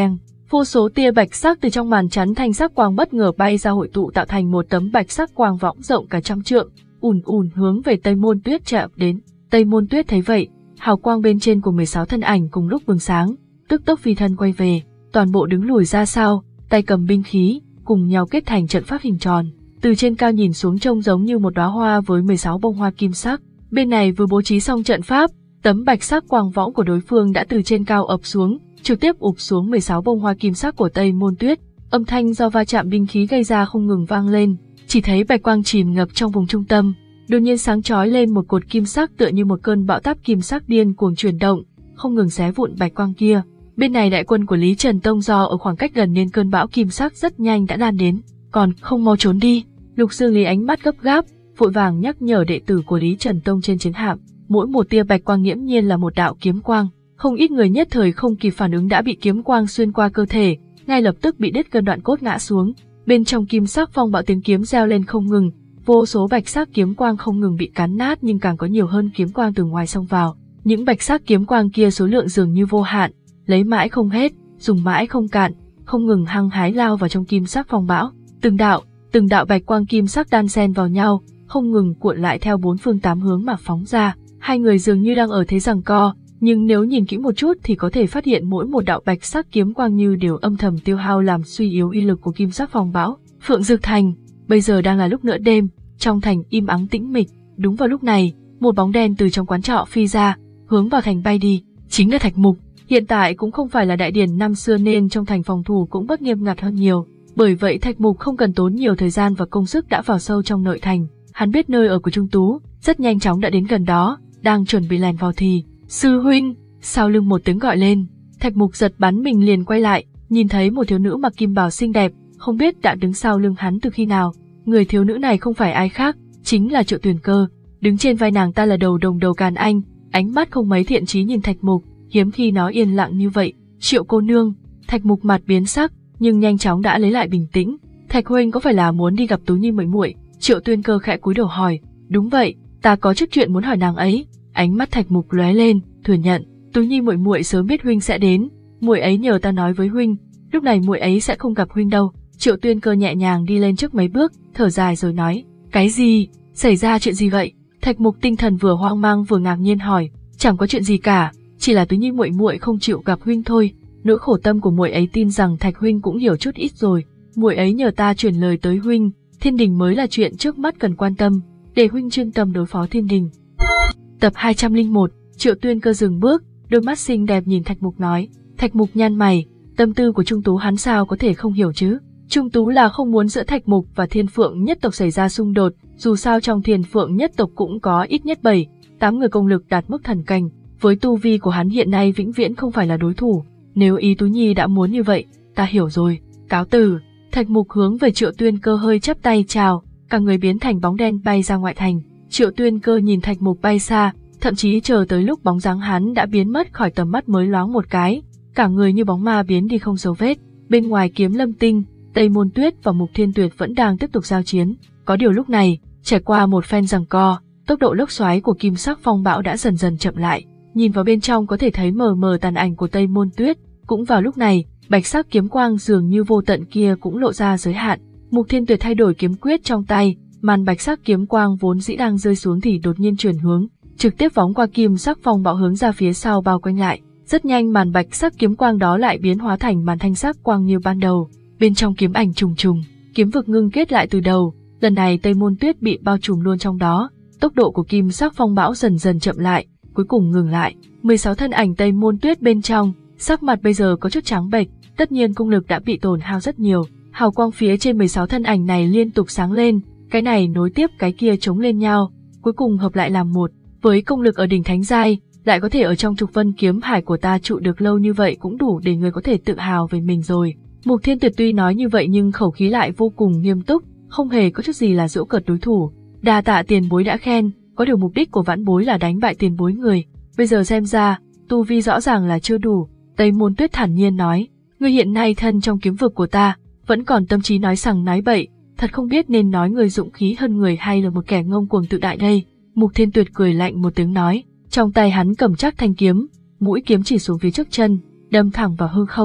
Vô số tia bạch sắc từ trong màn chắn thanh sắc quang bất ngờ bay ra hội tụ tạo thành một tấm bạch sắc quang võng rộng cả trăm trượng, ùn ùn hướng về Tây Môn Tuyết chạm đến. Tây Môn Tuyết thấy vậy, hào quang bên trên của mười sáu thân ảnh cùng lúc bừng sáng, tức tốc phi thân quay về, toàn bộ đứng lùi ra sau, tay cầm binh khí, cùng nhau kết thành trận pháp hình tròn. Từ trên cao nhìn xuống trông giống như một đóa hoa với mười sáu bông hoa kim sắc. Bên này vừa bố trí xong trận pháp, tấm bạch sắc quang võng của đối phương đã từ trên cao ập xuống, trực tiếp ụp xuống mười sáu bông hoa kim sắc của Tây Môn Tuyết. Âm thanh do va chạm binh khí gây ra không ngừng vang lên, chỉ thấy bạch quang chìm ngập trong vùng trung tâm, đột nhiên sáng chói lên một cột kim sắc tựa như một cơn bão táp kim sắc điên cuồng chuyển động, không ngừng xé vụn bạch quang kia. Bên này đại quân của Lý Trần Tông do ở khoảng cách gần nên cơn bão kim sắc rất nhanh đã lan đến, còn không mau trốn đi. Lục Dương Lý ánh mắt gấp gáp, vội vàng nhắc nhở đệ tử của Lý Trần Tông trên chiến hạm, mỗi một tia bạch quang nghiễm nhiên là một đạo kiếm quang, không ít người nhất thời không kịp phản ứng đã bị kiếm quang xuyên qua cơ thể, ngay lập tức bị đứt gân đoạn cốt ngã xuống. Bên trong kim sắc phong bạo tiếng kiếm reo lên không ngừng, vô số bạch sắc kiếm quang không ngừng bị cắn nát nhưng càng có nhiều hơn kiếm quang từ ngoài xông vào. Những bạch sắc kiếm quang kia số lượng dường như vô hạn, lấy mãi không hết, dùng mãi không cạn, không ngừng hăng hái lao vào trong kim sắc phong bão. Từng đạo, từng đạo bạch quang kim sắc đan xen vào nhau, không ngừng cuộn lại theo bốn phương tám hướng mà phóng ra. Hai người dường như đang ở thế giằng co, nhưng nếu nhìn kỹ một chút thì có thể phát hiện mỗi một đạo bạch sắc kiếm quang như đều âm thầm tiêu hao làm suy yếu uy lực của kim sắc phong bão. Phượng Dược Thành, bây giờ đang là lúc nửa đêm, trong thành im ắng tĩnh mịch. Đúng vào lúc này, một bóng đen từ trong quán trọ phi ra, hướng vào thành bay đi, chính là Thạch Mục. Hiện tại cũng không phải là đại điển năm xưa nên trong thành phòng thủ cũng bất nghiêm ngặt hơn nhiều. Bởi vậy Thạch Mục không cần tốn nhiều thời gian và công sức đã vào sâu trong nội thành. Hắn biết nơi ở của Trung Tú, rất nhanh chóng đã đến gần đó, đang chuẩn bị lèn vào thì sư huynh, sau lưng một tiếng gọi lên. Thạch Mục giật bắn mình liền quay lại, nhìn thấy một thiếu nữ mặc kim bào xinh đẹp, không biết đã đứng sau lưng hắn từ khi nào. Người thiếu nữ này không phải ai khác, chính là Triệu Tuyền Cơ. Đứng trên vai nàng ta là đầu đồng đầu Càn Anh, ánh mắt không mấy thiện chí nhìn Thạch Mục, hiếm khi nó yên lặng như vậy. Triệu cô nương. Thạch Mục mặt biến sắc, nhưng nhanh chóng đã lấy lại bình tĩnh. Thạch huynh có phải là muốn đi gặp Tú Nhi muội muội? Triệu Tuyên Cơ khẽ cúi đầu hỏi. Đúng vậy, ta có chút chuyện muốn hỏi nàng ấy. Ánh mắt Thạch Mục lóe lên, thừa nhận. Tú Nhi muội muội sớm biết huynh sẽ đến, muội ấy nhờ ta nói với huynh, lúc này muội ấy sẽ không gặp huynh đâu. Triệu Tuyên Cơ nhẹ nhàng đi lên trước mấy bước, thở dài rồi nói. Cái gì? Xảy ra chuyện gì vậy? Thạch Mục tinh thần vừa hoang mang vừa ngạc nhiên hỏi. Chẳng có chuyện gì cả, chỉ là Tú Nhi muội muội không chịu gặp huynh thôi. Nỗi khổ tâm của muội ấy tin rằng Thạch huynh cũng hiểu chút ít rồi. Muội ấy nhờ ta truyền lời tới huynh, Thiên Đình mới là chuyện trước mắt cần quan tâm, để huynh chuyên tâm đối phó Thiên Đình. Tập hai trăm lẻ một. Triệu Tuyên Cơ dừng bước, đôi mắt xinh đẹp nhìn Thạch Mục nói. Thạch Mục nhăn mày, tâm tư của Trung Tú hắn sao có thể không hiểu chứ? Trung Tú là không muốn giữa Thạch Mục và Thiên Phượng nhất tộc xảy ra xung đột, dù sao trong Thiên Phượng nhất tộc cũng có ít nhất bảy, tám người công lực đạt mức thần cảnh, với tu vi của hắn hiện nay vĩnh viễn không phải là đối thủ. Nếu ý Tú Nhi đã muốn như vậy, ta hiểu rồi, cáo từ. Thạch Mục hướng về Triệu Tuyên Cơ hơi chắp tay chào, cả người biến thành bóng đen bay ra ngoại thành. Triệu Tuyên Cơ nhìn Thạch Mục bay xa, thậm chí chờ tới lúc bóng dáng hắn đã biến mất khỏi tầm mắt mới loáng một cái, cả người như bóng ma biến đi không dấu vết. Bên ngoài Kiếm Lâm Tinh, Tây Môn Tuyết và Mục Thiên Tuyệt vẫn đang tiếp tục giao chiến. Có điều lúc này, trải qua một phen giằng co, tốc độ lốc xoáy của kim sắc phong bão đã dần dần chậm lại. Nhìn vào bên trong có thể thấy mờ mờ tàn ảnh của Tây Môn Tuyết. Cũng vào lúc này, bạch sắc kiếm quang dường như vô tận kia cũng lộ ra giới hạn. Mục Thiên Tuyệt thay đổi kiếm quyết trong tay, màn bạch sắc kiếm quang vốn dĩ đang rơi xuống thì đột nhiên chuyển hướng, trực tiếp phóng qua kim sắc phong bão hướng ra phía sau bao quanh lại. Rất nhanh màn bạch sắc kiếm quang đó lại biến hóa thành màn thanh sắc quang như ban đầu. Bên trong kiếm ảnh trùng trùng, kiếm vực ngưng kết lại từ đầu. Lần này Tây Môn Tuyết bị bao trùm luôn trong đó. Tốc độ của kim sắc phong bão dần dần chậm lại, cuối cùng ngừng lại. mười sáu thân ảnh Tây Môn Tuyết bên trong, sắc mặt bây giờ có chút trắng bệch, tất nhiên công lực đã bị tổn hao rất nhiều. Hào quang phía trên mười sáu thân ảnh này liên tục sáng lên, cái này nối tiếp cái kia chống lên nhau, cuối cùng hợp lại làm một. Với công lực ở đỉnh thánh giai, lại có thể ở trong trục vân kiếm hải của ta trụ được lâu như vậy cũng đủ để người có thể tự hào về mình rồi. Mục Thiên Tuyệt tuy nói như vậy nhưng khẩu khí lại vô cùng nghiêm túc, không hề có chút gì là giễu cợt đối thủ. Đa tạ tiền bối đã khen, có điều mục đích của vãn bối là đánh bại tiền bối người. Bây giờ xem ra, tu vi rõ ràng là chưa đủ. Tây Môn Tuyết thản nhiên nói, ngươi hiện nay thân trong kiếm vực của ta, vẫn còn tâm trí nói sằng nói bậy, thật không biết nên nói người dụng khí hơn người hay là một kẻ ngông cuồng tự đại đây. Mục Thiên Tuyệt cười lạnh một tiếng nói, trong tay hắn cầm chắc thanh kiếm, mũi kiếm chỉ xuống phía trước chân, đâm thẳng vào hư không.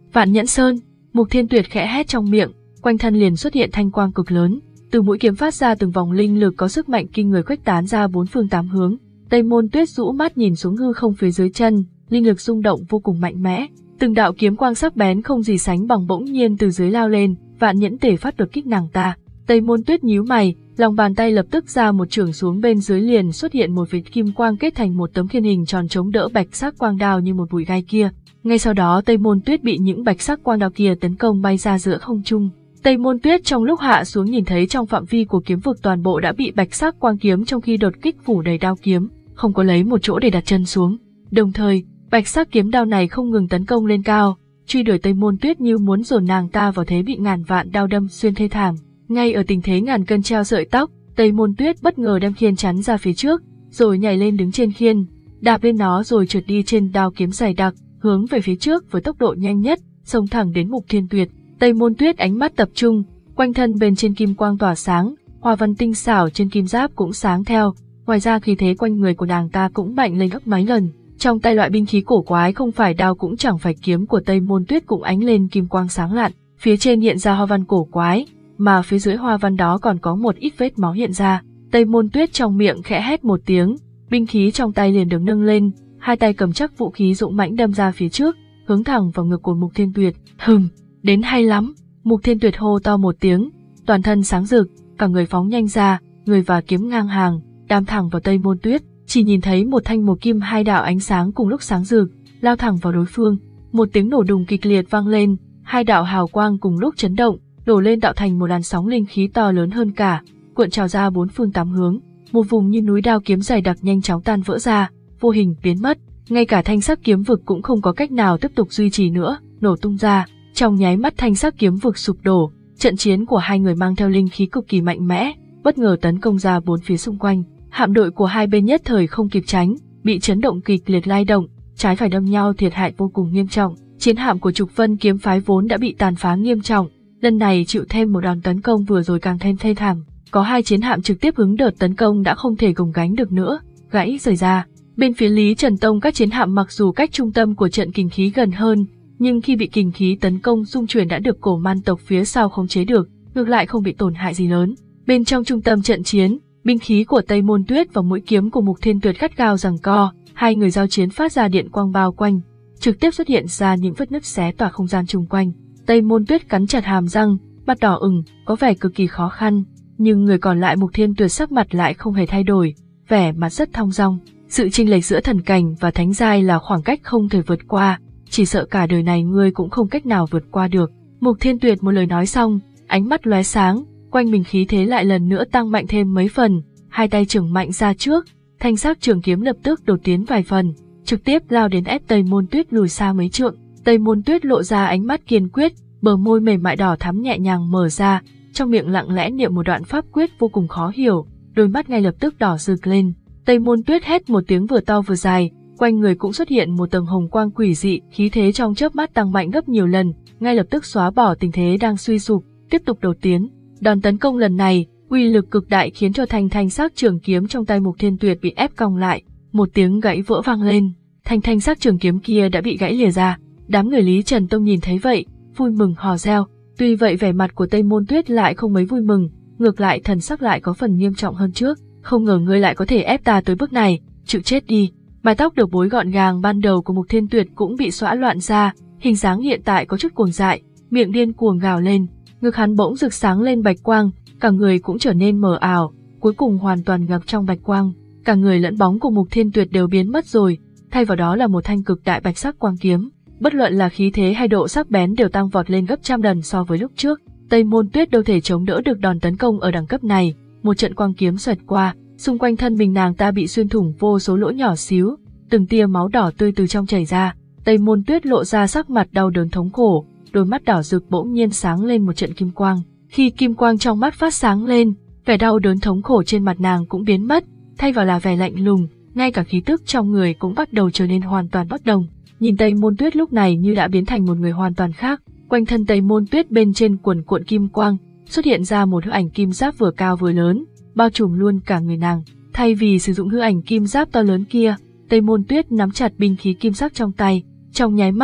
Vạn Nhẫn Sơn, Mục Thiên Tuyệt khẽ hét trong miệng, quanh thân liền xuất hiện thanh quang cực lớn, từ mũi kiếm phát ra từng vòng linh lực có sức mạnh kinh người khuếch tán ra bốn phương tám hướng. Tây Môn Tuyết rũ mắt nhìn xuống hư không phía dưới chân, linh lực rung động vô cùng mạnh mẽ, từng đạo kiếm quang sắc bén không gì sánh bằng bỗng nhiên từ dưới lao lên, Vạn Nhẫn Tề phát đột kích nàng ta. Tây Môn Tuyết nhíu mày, lòng bàn tay lập tức ra một chưởng xuống bên dưới liền xuất hiện một vệt kim quang kết thành một tấm khiên hình tròn chống đỡ bạch sắc quang đao như một bụi gai kia. Ngay sau đó Tây Môn Tuyết bị những bạch sắc quang đao kia tấn công bay ra giữa không trung. Tây Môn Tuyết trong lúc hạ xuống nhìn thấy trong phạm vi của kiếm vực toàn bộ đã bị bạch sắc quang kiếm trong khi đột kích phủ đầy đao kiếm, không có lấy một chỗ để đặt chân xuống. Đồng thời, bạch sắc kiếm đao này không ngừng tấn công lên cao, truy đuổi Tây Môn Tuyết như muốn dồn nàng ta vào thế bị ngàn vạn đao đâm xuyên thê thảm. Ngay ở tình thế ngàn cân treo sợi tóc, Tây Môn Tuyết bất ngờ đem khiên chắn ra phía trước, rồi nhảy lên đứng trên khiên, đạp lên nó rồi trượt đi trên đao kiếm dày đặc, hướng về phía trước với tốc độ nhanh nhất, xông thẳng đến Mục Thiên Tuyệt. Tây Môn Tuyết ánh mắt tập trung, quanh thân bên trên kim quang tỏa sáng, hoa văn tinh xảo trên kim giáp cũng sáng theo, ngoài ra khí thế quanh người của nàng ta cũng mạnh lên gấp mấy lần. Trong tay loại binh khí cổ quái không phải đao cũng chẳng phải kiếm của Tây Môn Tuyết cũng ánh lên kim quang sáng lạn, phía trên hiện ra hoa văn cổ quái, mà phía dưới hoa văn đó còn có một ít vết máu hiện ra. Tây Môn Tuyết trong miệng khẽ hét một tiếng, binh khí trong tay liền được nâng lên, hai tay cầm chắc vũ khí dũng mãnh đâm ra phía trước, hướng thẳng vào ngực của Mục Thiên Tuyệt. Hừm, đến hay lắm, Mục Thiên Tuyệt hô to một tiếng, toàn thân sáng rực, cả người phóng nhanh ra, người và kiếm ngang hàng, đâm thẳng vào Tây Môn Tuyết. Chỉ nhìn thấy một thanh một kim hai đạo ánh sáng cùng lúc sáng rực, lao thẳng vào đối phương. Một tiếng nổ đùng kịch liệt vang lên, hai đạo hào quang cùng lúc chấn động, đổ lên tạo thành một làn sóng linh khí to lớn hơn cả, cuộn trào ra bốn phương tám hướng. Một vùng như núi đao kiếm dày đặc nhanh chóng tan vỡ ra, vô hình biến mất. Ngay cả thanh sắc kiếm vực cũng không có cách nào tiếp tục duy trì nữa, nổ tung ra. Trong nháy mắt thanh sắc kiếm vực sụp đổ, trận chiến của hai người mang theo linh khí cực kỳ mạnh mẽ, bất ngờ tấn công ra bốn phía xung quanh. Hạm đội của hai bên nhất thời không kịp tránh, bị chấn động kịch liệt lay động, trái phải đâm nhau thiệt hại vô cùng nghiêm trọng. Chiến hạm của Trục Vân kiếm phái vốn đã bị tàn phá nghiêm trọng, lần này chịu thêm một đòn tấn công vừa rồi càng thêm thê thảm. Có hai chiến hạm trực tiếp hứng đợt tấn công đã không thể gồng gánh được nữa, gãy rời ra. Bên phía Lý Trần Tông các chiến hạm mặc dù cách trung tâm của trận kình khí gần hơn, nhưng khi bị kình khí tấn công xung chuyển đã được Cổ Man tộc phía sau khống chế được, ngược lại không bị tổn hại gì lớn. Bên trong trung tâm trận chiến, binh khí của Tây Môn Tuyết và mũi kiếm của Mục Thiên Tuyệt gắt gao giằng co, hai người giao chiến phát ra điện quang bao quanh, trực tiếp xuất hiện ra những vết nứt xé tỏa không gian chung quanh. Tây Môn Tuyết cắn chặt hàm răng, mặt đỏ ửng, có vẻ cực kỳ khó khăn, nhưng người còn lại Mục Thiên Tuyệt sắc mặt lại không hề thay đổi, vẻ mặt rất thong dong. Sự chênh lệch giữa thần cảnh và thánh giai là khoảng cách không thể vượt qua, chỉ sợ cả đời này ngươi cũng không cách nào vượt qua được. Mục Thiên Tuyệt một lời nói xong, ánh mắt lóe sáng, quanh mình khí thế lại lần nữa tăng mạnh thêm mấy phần, hai tay chưởng mạnh ra trước, thanh sắc trường kiếm lập tức đột tiến vài phần, trực tiếp lao đến ép Tây Môn Tuyết lùi xa mấy trượng. Tây Môn Tuyết lộ ra ánh mắt kiên quyết, bờ môi mềm mại đỏ thắm nhẹ nhàng mở ra, trong miệng lặng lẽ niệm một đoạn pháp quyết vô cùng khó hiểu, đôi mắt ngay lập tức đỏ rực lên. Tây Môn Tuyết hét một tiếng vừa to vừa dài, quanh người cũng xuất hiện một tầng hồng quang quỷ dị, khí thế trong chớp mắt tăng mạnh gấp nhiều lần, ngay lập tức xóa bỏ tình thế đang suy sụp, tiếp tục đột tiến. Đòn tấn công lần này, uy lực cực đại khiến cho thanh thanh sắc trường kiếm trong tay Mục Thiên Tuyệt bị ép cong lại, một tiếng gãy vỡ vang lên, thanh thanh sắc trường kiếm kia đã bị gãy lìa ra. Đám người Lý Trần Tông nhìn thấy vậy, vui mừng hò reo. Tuy vậy vẻ mặt của Tây Môn Tuyết lại không mấy vui mừng, ngược lại thần sắc lại có phần nghiêm trọng hơn trước. Không ngờ ngươi lại có thể ép ta tới bước này, chịu chết đi. Mái tóc được bối gọn gàng ban đầu của Mục Thiên Tuyệt cũng bị xõa loạn ra, hình dáng hiện tại có chút cuồng dại, miệng điên cuồng gào lên, ngực hắn bỗng rực sáng lên bạch quang, cả người cũng trở nên mờ ảo, cuối cùng hoàn toàn ngập trong bạch quang. Cả người lẫn bóng của Mục Thiên Tuyệt đều biến mất rồi, thay vào đó là một thanh cực đại bạch sắc quang kiếm. Bất luận là khí thế hay độ sắc bén đều tăng vọt lên gấp trăm lần so với lúc trước. Tây Môn Tuyết đâu thể chống đỡ được đòn tấn công ở đẳng cấp này, một trận quang kiếm xoẹt qua, xung quanh thân mình nàng ta bị xuyên thủng vô số lỗ nhỏ xíu, từng tia máu đỏ tươi từ trong chảy ra. Tây Môn Tuyết lộ ra sắc mặt đau đớn thống khổ, đôi mắt đỏ rực bỗng nhiên sáng lên một trận kim quang. Khi kim quang trong mắt phát sáng lên, vẻ đau đớn thống khổ trên mặt nàng cũng biến mất, thay vào là vẻ lạnh lùng, ngay cả khí tức trong người cũng bắt đầu trở nên hoàn toàn bất đồng. Nhìn Tây Môn Tuyết lúc này như đã biến thành một người hoàn toàn khác, quanh thân Tây Môn Tuyết bên trên quần cuộn kim quang, xuất hiện ra một hư ảnh kim giáp vừa cao vừa lớn, bao trùm luôn cả người nàng. Thay vì sử dụng hư ảnh kim giáp to lớn kia, Tây Môn Tuyết nắm chặt binh khí kim sắc trong tay, trong nháy mắt,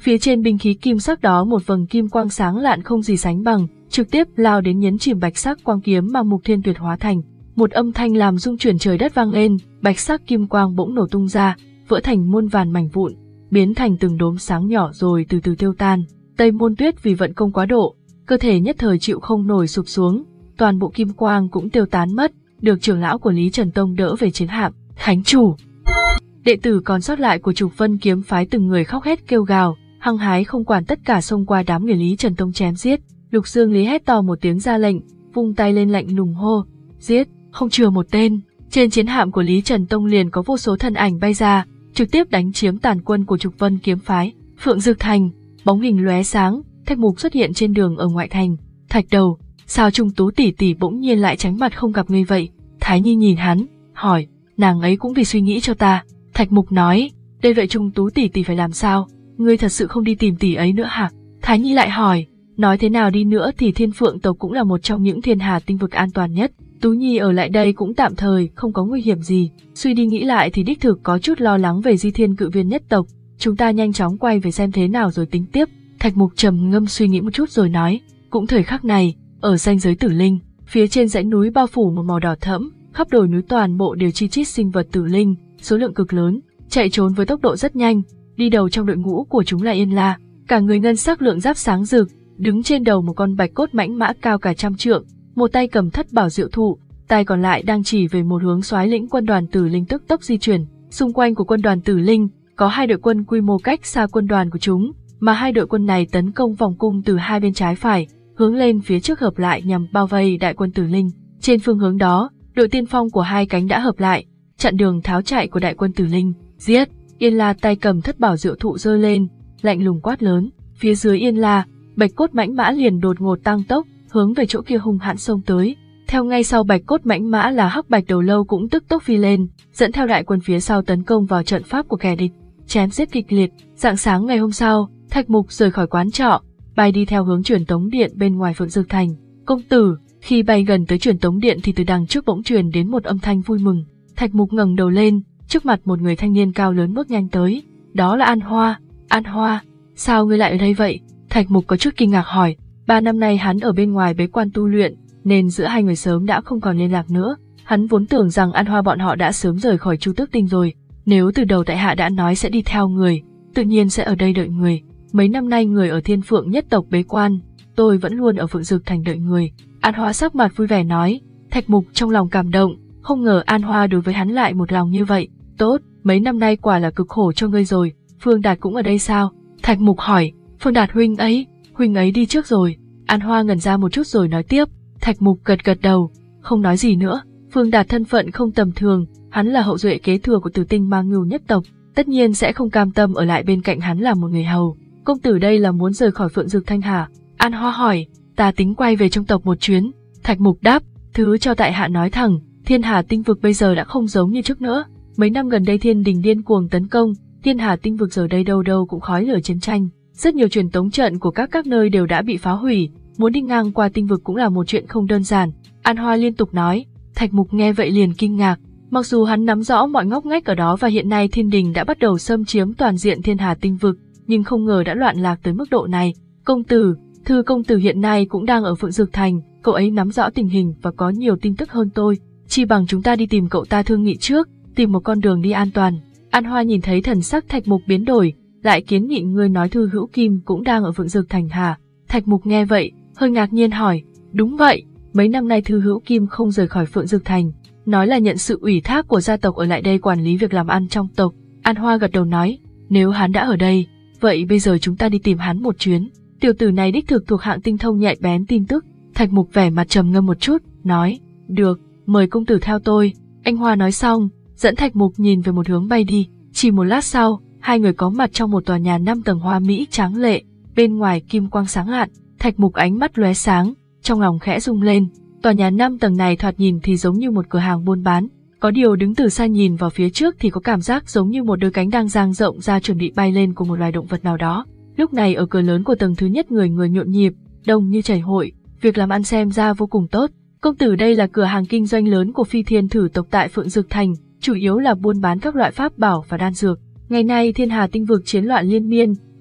Phía trên binh khí kim sắc đó một vầng kim quang sáng lạn không gì sánh bằng, trực tiếp lao đến nhấn chìm bạch sắc quang kiếm mà Mục Thiên Tuyệt hóa thành. Một âm thanh làm rung chuyển trời đất vang lên, bạch sắc kim quang bỗng nổ tung ra, vỡ thành muôn vàn mảnh vụn, biến thành từng đốm sáng nhỏ rồi từ từ tiêu tan. Tây Môn Tuyết vì vận công quá độ, cơ thể nhất thời chịu không nổi sụp xuống, toàn bộ kim quang cũng tiêu tán mất, được trưởng lão của Lý Trần Tông đỡ về chiến hạm. Khánh chủ! Đệ tử còn sót lại của Trục Vân kiếm phái từng người khóc hét kêu gào, hăng hái không quản tất cả xông qua đám người Lý Trần Tông chém giết. Lục Dương Lý hét to một tiếng ra lệnh, vung tay lên lạnh lùng hô, giết, không chừa một tên. Trên chiến hạm của Lý Trần Tông liền có vô số thân ảnh bay ra, trực tiếp đánh chiếm tàn quân của Trục Vân kiếm phái. Phượng Dực Thành, bóng hình lóe sáng, Thạch Mục xuất hiện trên đường ở ngoại thành. Thạch Đầu, sao Trung Tú tỷ tỷ bỗng nhiên lại tránh mặt không gặp ngươi vậy? Thái Nhi nhìn hắn, hỏi, nàng ấy cũng vì suy nghĩ cho ta. Thạch Mục nói, đây vậy Trung Tú tỷ tỷ phải làm sao? Ngươi thật sự không đi tìm tỷ ấy nữa hả? Thái Nhi lại hỏi, nói thế nào đi nữa thì Thiên Phượng tộc cũng là một trong những thiên hà tinh vực an toàn nhất. Tú Nhi ở lại đây cũng tạm thời, không có nguy hiểm gì. Suy đi nghĩ lại thì đích thực có chút lo lắng về Di Thiên Cự Viên nhất tộc. Chúng ta nhanh chóng quay về xem thế nào rồi tính tiếp. Thạch Mục trầm ngâm suy nghĩ một chút rồi nói, cũng thời khắc này, ở ranh giới Tử Linh, phía trên dãy núi bao phủ một màu đỏ thẫm, khắp đồi núi toàn bộ đều chi chít sinh vật tử linh, số lượng cực lớn, chạy trốn với tốc độ rất nhanh. Đi đầu trong đội ngũ của chúng là Yên La, cả người ngân sắc lượng giáp sáng rực, đứng trên đầu một con bạch cốt mãnh mã cao cả trăm trượng, một tay cầm thất bảo diệu thụ, tay còn lại đang chỉ về một hướng soái lĩnh quân đoàn Tử Linh tức tốc di chuyển. Xung quanh của quân đoàn Tử Linh có hai đội quân quy mô cách xa quân đoàn của chúng, mà hai đội quân này tấn công vòng cung từ hai bên trái phải, hướng lên phía trước hợp lại nhằm bao vây đại quân Tử Linh. Trên phương hướng đó, đội tiên phong của hai cánh đã hợp lại, chặn đường tháo chạy của đại quân Tử Linh. Giết! Yên La tay cầm thất bảo diệu thụ giơ lên, lạnh lùng quát lớn. Phía dưới Yên La, bạch cốt mãnh mã liền đột ngột tăng tốc, hướng về chỗ kia hung hãn xông tới. Theo ngay sau bạch cốt mãnh mã là hắc bạch đầu lâu cũng tức tốc phi lên, dẫn theo đại quân phía sau tấn công vào trận pháp của kẻ địch, chém giết kịch liệt. Rạng sáng ngày hôm sau, Thạch Mục rời khỏi quán trọ, bay đi theo hướng truyền tống điện bên ngoài Phượng Dực Thành. Công tử! Khi bay gần tới truyền tống điện thì từ đằng trước bỗng truyền đến một âm thanh vui mừng. Thạch Mục ngẩng đầu lên, trước mặt một người thanh niên cao lớn bước nhanh tới. Đó là An Hoa. An Hoa, sao ngươi lại ở đây vậy? Thạch Mục có chút kinh ngạc hỏi. Ba năm nay hắn ở bên ngoài bế quan tu luyện, nên giữa hai người sớm đã không còn liên lạc nữa. Hắn vốn tưởng rằng An Hoa bọn họ đã sớm rời khỏi Chu Tước Tinh rồi. Nếu từ đầu tại hạ đã nói sẽ đi theo người, tự nhiên sẽ ở đây đợi người. Mấy năm nay người ở Thiên Phượng nhất tộc bế quan, tôi vẫn luôn ở Phượng Dực Thành đợi người. An Hoa sắc mặt vui vẻ nói. Thạch Mục trong lòng cảm động, không ngờ An Hoa đối với hắn lại một lòng như vậy. Tốt, mấy năm nay quả là cực khổ cho ngươi rồi. Phương Đạt cũng ở đây sao? Thạch Mục hỏi. Phương Đạt huynh ấy, huynh ấy đi trước rồi. An Hoa ngẩn ra một chút rồi nói tiếp. Thạch Mục gật gật đầu, không nói gì nữa. Phương Đạt thân phận không tầm thường, hắn là hậu duệ kế thừa của Tử Tinh Ma Ngưu nhất tộc, tất nhiên sẽ không cam tâm ở lại bên cạnh hắn làm một người hầu. Công tử đây là muốn rời khỏi Phượng Dực Thanh hả? An Hoa hỏi. Ta tính quay về trong tộc một chuyến. Thạch Mục đáp. Thứ cho tại hạ nói thẳng, Thiên Hà tinh vực bây giờ đã không giống như trước nữa. Mấy năm gần đây thiên đình điên cuồng tấn công, Thiên Hà tinh vực giờ đây đâu đâu cũng khói lửa chiến tranh. Rất nhiều truyền tống trận của các các nơi đều đã bị phá hủy, muốn đi ngang qua tinh vực cũng là một chuyện không đơn giản. An Hoa liên tục nói. Thạch Mục nghe vậy liền kinh ngạc. Mặc dù hắn nắm rõ mọi ngóc ngách ở đó và hiện nay thiên đình đã bắt đầu xâm chiếm toàn diện Thiên Hà tinh vực, nhưng không ngờ đã loạn lạc tới mức độ này. Công tử, Thư công tử hiện nay cũng đang ở Phượng Dực Thành, cậu ấy nắm rõ tình hình và có nhiều tin tức hơn tôi. Chi bằng chúng ta đi tìm cậu ta thương nghị trước, tìm một con đường đi an toàn. An Hoa nhìn thấy thần sắc Thạch Mục biến đổi, lại kiến nghị ngươi nói Thư Hữu Kim cũng đang ở Phượng Dực Thành hả? Thạch Mục nghe vậy, hơi ngạc nhiên hỏi. Đúng vậy, mấy năm nay Thư Hữu Kim không rời khỏi Phượng Dực Thành, nói là nhận sự ủy thác của gia tộc ở lại đây quản lý việc làm ăn trong tộc. An Hoa gật đầu nói, nếu hắn đã ở đây, vậy bây giờ chúng ta đi tìm hắn một chuyến. Tiểu tử này đích thực thuộc hạng tinh thông nhạy bén tin tức. Thạch Mục vẻ mặt trầm ngâm một chút, nói, được, mời công tử theo tôi. Anh Hoa nói xong, dẫn Thạch Mục nhìn về một hướng bay đi. Chỉ một lát sau, hai người có mặt trong một tòa nhà năm tầng hoa mỹ tráng lệ, bên ngoài kim quang sáng lạn. Thạch Mục ánh mắt lóe sáng, trong lòng khẽ rung lên. Tòa nhà năm tầng này thoạt nhìn thì giống như một cửa hàng buôn bán, có điều đứng từ xa nhìn vào phía trước thì có cảm giác giống như một đôi cánh đang dang rộng ra chuẩn bị bay lên của một loài động vật nào đó. Lúc này ở cửa lớn của tầng thứ nhất người người nhộn nhịp, đông như chảy hội, việc làm ăn xem ra vô cùng tốt. Công tử, đây là cửa hàng kinh doanh lớn của Phi Thiên Thử tộc tại Phượng Dực Thành, chủ yếu là buôn bán các loại pháp bảo và đan dược. Ngày nay Thiên Hà tinh vực chiến loạn liên miên,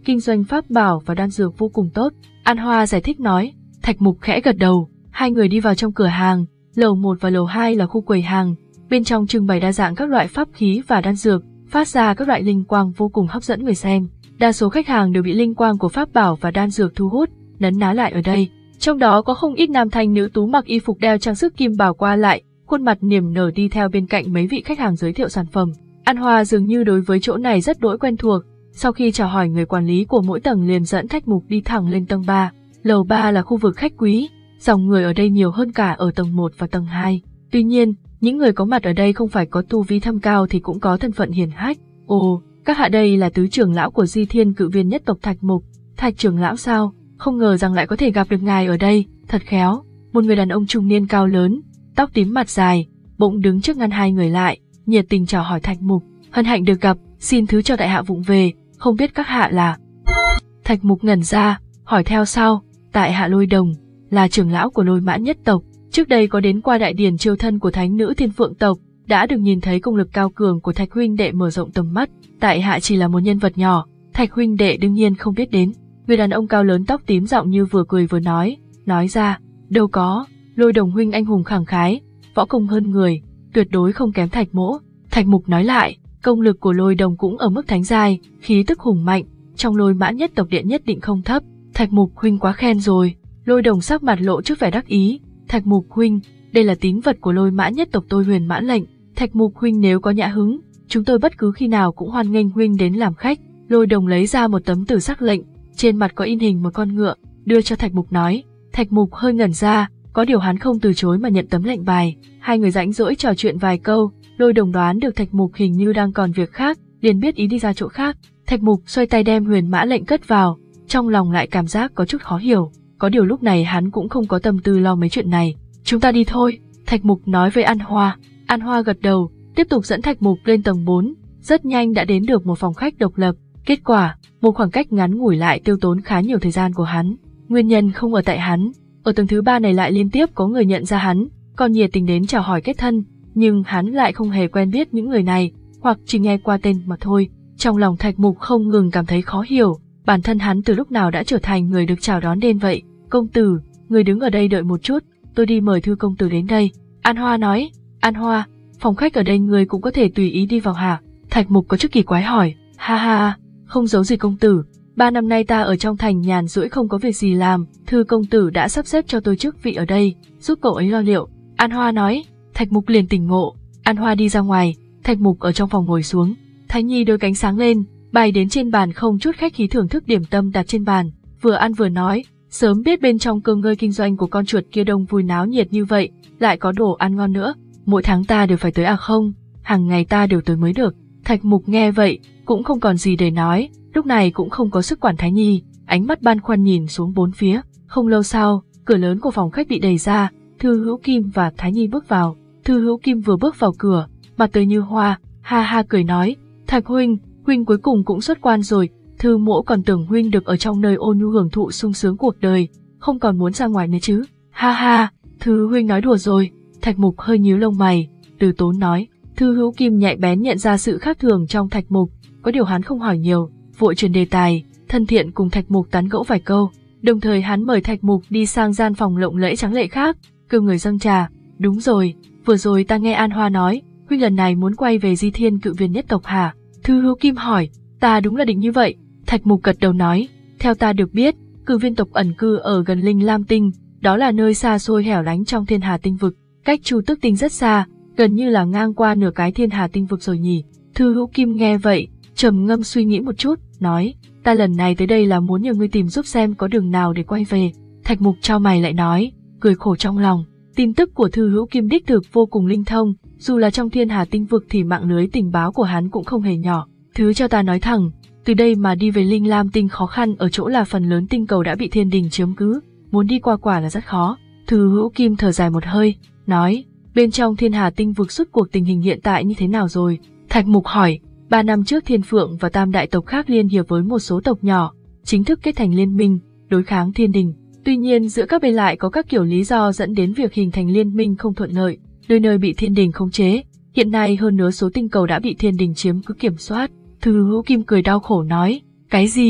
kinh doanh pháp bảo và đan dược vô cùng tốt. An Hoa giải thích nói. Thạch Mục khẽ gật đầu, hai người đi vào trong cửa hàng. Lầu một và lầu hai là khu quầy hàng, bên trong trưng bày đa dạng các loại pháp khí và đan dược, phát ra các loại linh quang vô cùng hấp dẫn người xem. Đa số khách hàng đều bị linh quang của pháp bảo và đan dược thu hút, nấn ná lại ở đây. Trong đó có không ít nam thanh nữ tú mặc y phục đeo trang sức kim bảo qua lại, khuôn mặt niềm nở đi theo bên cạnh mấy vị khách hàng giới thiệu sản phẩm. An Hoa dường như đối với chỗ này rất đỗi quen thuộc, sau khi chào hỏi người quản lý của mỗi tầng liền dẫn Thạch Mục đi thẳng lên tầng ba. Lầu ba là khu vực khách quý, dòng người ở đây nhiều hơn cả ở tầng một và tầng hai. Tuy nhiên, những người có mặt ở đây không phải có tu vi thâm cao thì cũng có thân phận hiển hách. Ồ, các hạ đây là tứ trưởng lão của Di Thiên Cự Viên nhất tộc Thạch Mục. Thạch trưởng lão sao? Không ngờ rằng lại có thể gặp được ngài ở đây, thật khéo. Một người đàn ông trung niên cao lớn, tóc tím mặt dài, bỗng đứng trước ngăn hai người lại, nhiệt tình chào hỏi Thạch Mục. Hân hạnh được gặp, xin thứ cho tại hạ vụng về, không biết các hạ là... Thạch Mục ngẩn ra, hỏi theo sau. Tại hạ Lôi Đồng, là trưởng lão của Lôi Mãn nhất tộc, trước đây có đến qua đại điển chiêu thân của thánh nữ Thiên Phượng tộc, đã được nhìn thấy công lực cao cường của Thạch huynh đệ mở rộng tầm mắt. Tại hạ chỉ là một nhân vật nhỏ, Thạch huynh đệ đương nhiên không biết đến. Người đàn ông cao lớn tóc tím giọng như vừa cười vừa nói, nói ra, đâu có, Lôi Đồng huynh anh hùng khẳng khái, võ công hơn người, tuyệt đối không kém Thạch mỗ. Thạch Mục nói lại, công lực của Lôi Đồng cũng ở mức thánh giai, khí tức hùng mạnh, trong Lôi Mãn nhất tộc điện nhất định không thấp. Thạch Mục huynh quá khen rồi. Lôi Đồng sắc mặt lộ chút vẻ đắc ý. Thạch Mục huynh, đây là tín vật của Lôi Mãn nhất tộc tôi Huyền Mãn lệnh. Thạch Mục huynh nếu có nhã hứng, chúng tôi bất cứ khi nào cũng hoan nghênh huynh đến làm khách. Lôi Đồng lấy ra một tấm tử sắc lệnh, trên mặt có in hình một con ngựa, đưa cho Thạch Mục nói. Thạch Mục hơi ngẩn ra, có điều hắn không từ chối mà nhận tấm lệnh bài. Hai người rãnh rỗi trò chuyện vài câu, Lôi Đồng đoán được Thạch Mục hình như đang còn việc khác, liền biết ý đi ra chỗ khác. Thạch Mục xoay tay đem Huyền Mã lệnh cất vào, trong lòng lại cảm giác có chút khó hiểu, có điều lúc này hắn cũng không có tâm tư lo mấy chuyện này. Chúng ta đi thôi, Thạch Mục nói với An Hoa. An Hoa gật đầu, tiếp tục dẫn Thạch Mục lên tầng bốn, rất nhanh đã đến được một phòng khách độc lập. Kết quả, một khoảng cách ngắn ngủi lại tiêu tốn khá nhiều thời gian của hắn. Nguyên nhân không ở tại hắn, ở tầng thứ ba này lại liên tiếp có người nhận ra hắn, còn nhiệt tình đến chào hỏi kết thân, nhưng hắn lại không hề quen biết những người này, hoặc chỉ nghe qua tên mà thôi. Trong lòng Thạch Mục không ngừng cảm thấy khó hiểu, bản thân hắn từ lúc nào đã trở thành người được chào đón đến vậy. Công tử, người đứng ở đây đợi một chút, tôi đi mời Thư công tử đến đây. An Hoa nói. An Hoa, phòng khách ở đây người cũng có thể tùy ý đi vào hả? Thạch Mục có chút kỳ quái hỏi. Ha ha, không giấu gì công tử, ba năm nay ta ở trong thành nhàn rỗi không có việc gì làm, Thư công tử đã sắp xếp cho tôi chức vị ở đây, giúp cậu ấy lo liệu. An Hoa nói. Thạch Mục liền tỉnh ngộ. An Hoa đi ra ngoài, Thạch Mục ở trong phòng ngồi xuống. Thái Nhi đôi cánh sáng lên, bay đến trên bàn không chút khách khí thưởng thức điểm tâm đặt trên bàn, vừa ăn vừa nói, sớm biết bên trong cơ ngơi kinh doanh của con chuột kia đông vui náo nhiệt như vậy, lại có đồ ăn ngon nữa, mỗi tháng ta đều phải tới à không, hàng ngày ta đều tới mới được. Thạch Mục nghe vậy, cũng không còn gì để nói, lúc này cũng không có sức quản Thái Nhi, ánh mắt băn khoăn nhìn xuống bốn phía. Không lâu sau, cửa lớn của phòng khách bị đẩy ra, Thư Hữu Kim và Thái Nhi bước vào. Thư Hữu Kim vừa bước vào cửa, mặt tươi như hoa, ha ha cười nói, Thạch huynh, huynh cuối cùng cũng xuất quan rồi, Thư mỗ còn tưởng huynh được ở trong nơi ôn nhu hưởng thụ sung sướng cuộc đời, không còn muốn ra ngoài nữa chứ. Ha ha, Thư huynh nói đùa rồi. Thạch Mục hơi nhíu lông mày, từ tốn nói. Thư Hữu Kim nhạy bén nhận ra sự khác thường trong Thạch Mục, có điều hắn không hỏi nhiều, vội chuyển đề tài, thân thiện cùng Thạch Mục tán gẫu vài câu, đồng thời hắn mời Thạch Mục đi sang gian phòng lộng lẫy tráng lệ khác, kêu người dâng trà. Đúng rồi, vừa rồi ta nghe An Hoa nói, huynh lần này muốn quay về Di Thiên Cự Viên nhất tộc hả? Thư Hữu Kim hỏi. Ta đúng là định như vậy. Thạch Mục gật đầu nói. Theo ta được biết, Cự Viên tộc ẩn cư ở gần Linh Lam Tinh, đó là nơi xa xôi hẻo lánh trong Thiên Hà Tinh vực, cách Chu Tước Tinh rất xa, gần như là ngang qua nửa cái Thiên Hà Tinh vực rồi nhỉ. Thư Hữu Kim nghe vậy, trầm ngâm suy nghĩ một chút, nói, ta lần này tới đây là muốn nhờ ngươi tìm giúp xem có đường nào để quay về. Thạch Mục chau mày lại nói, cười khổ trong lòng. Tin tức của Thư Hữu Kim đích thực vô cùng linh thông, dù là trong Thiên Hà Tinh vực thì mạng lưới tình báo của hắn cũng không hề nhỏ. Thứ cho ta nói thẳng, từ đây mà đi về Linh Lam Tinh khó khăn ở chỗ là phần lớn tinh cầu đã bị thiên đình chiếm cứ, muốn đi qua quả là rất khó. Thư Hữu Kim thở dài một hơi, nói, bên trong Thiên Hà Tinh vực suốt cuộc tình hình hiện tại như thế nào rồi? Thạch Mục hỏi. Ba năm trước Thiên Phượng và Tam đại tộc khác liên hiệp với một số tộc nhỏ, chính thức kết thành liên minh, đối kháng thiên đình. Tuy nhiên giữa các bên lại có các kiểu lý do dẫn đến việc hình thành liên minh không thuận lợi, nơi nơi bị thiên đình khống chế. Hiện nay hơn nửa số tinh cầu đã bị thiên đình chiếm cứ kiểm soát. Thư Hữu Kim cười đau khổ nói, cái gì?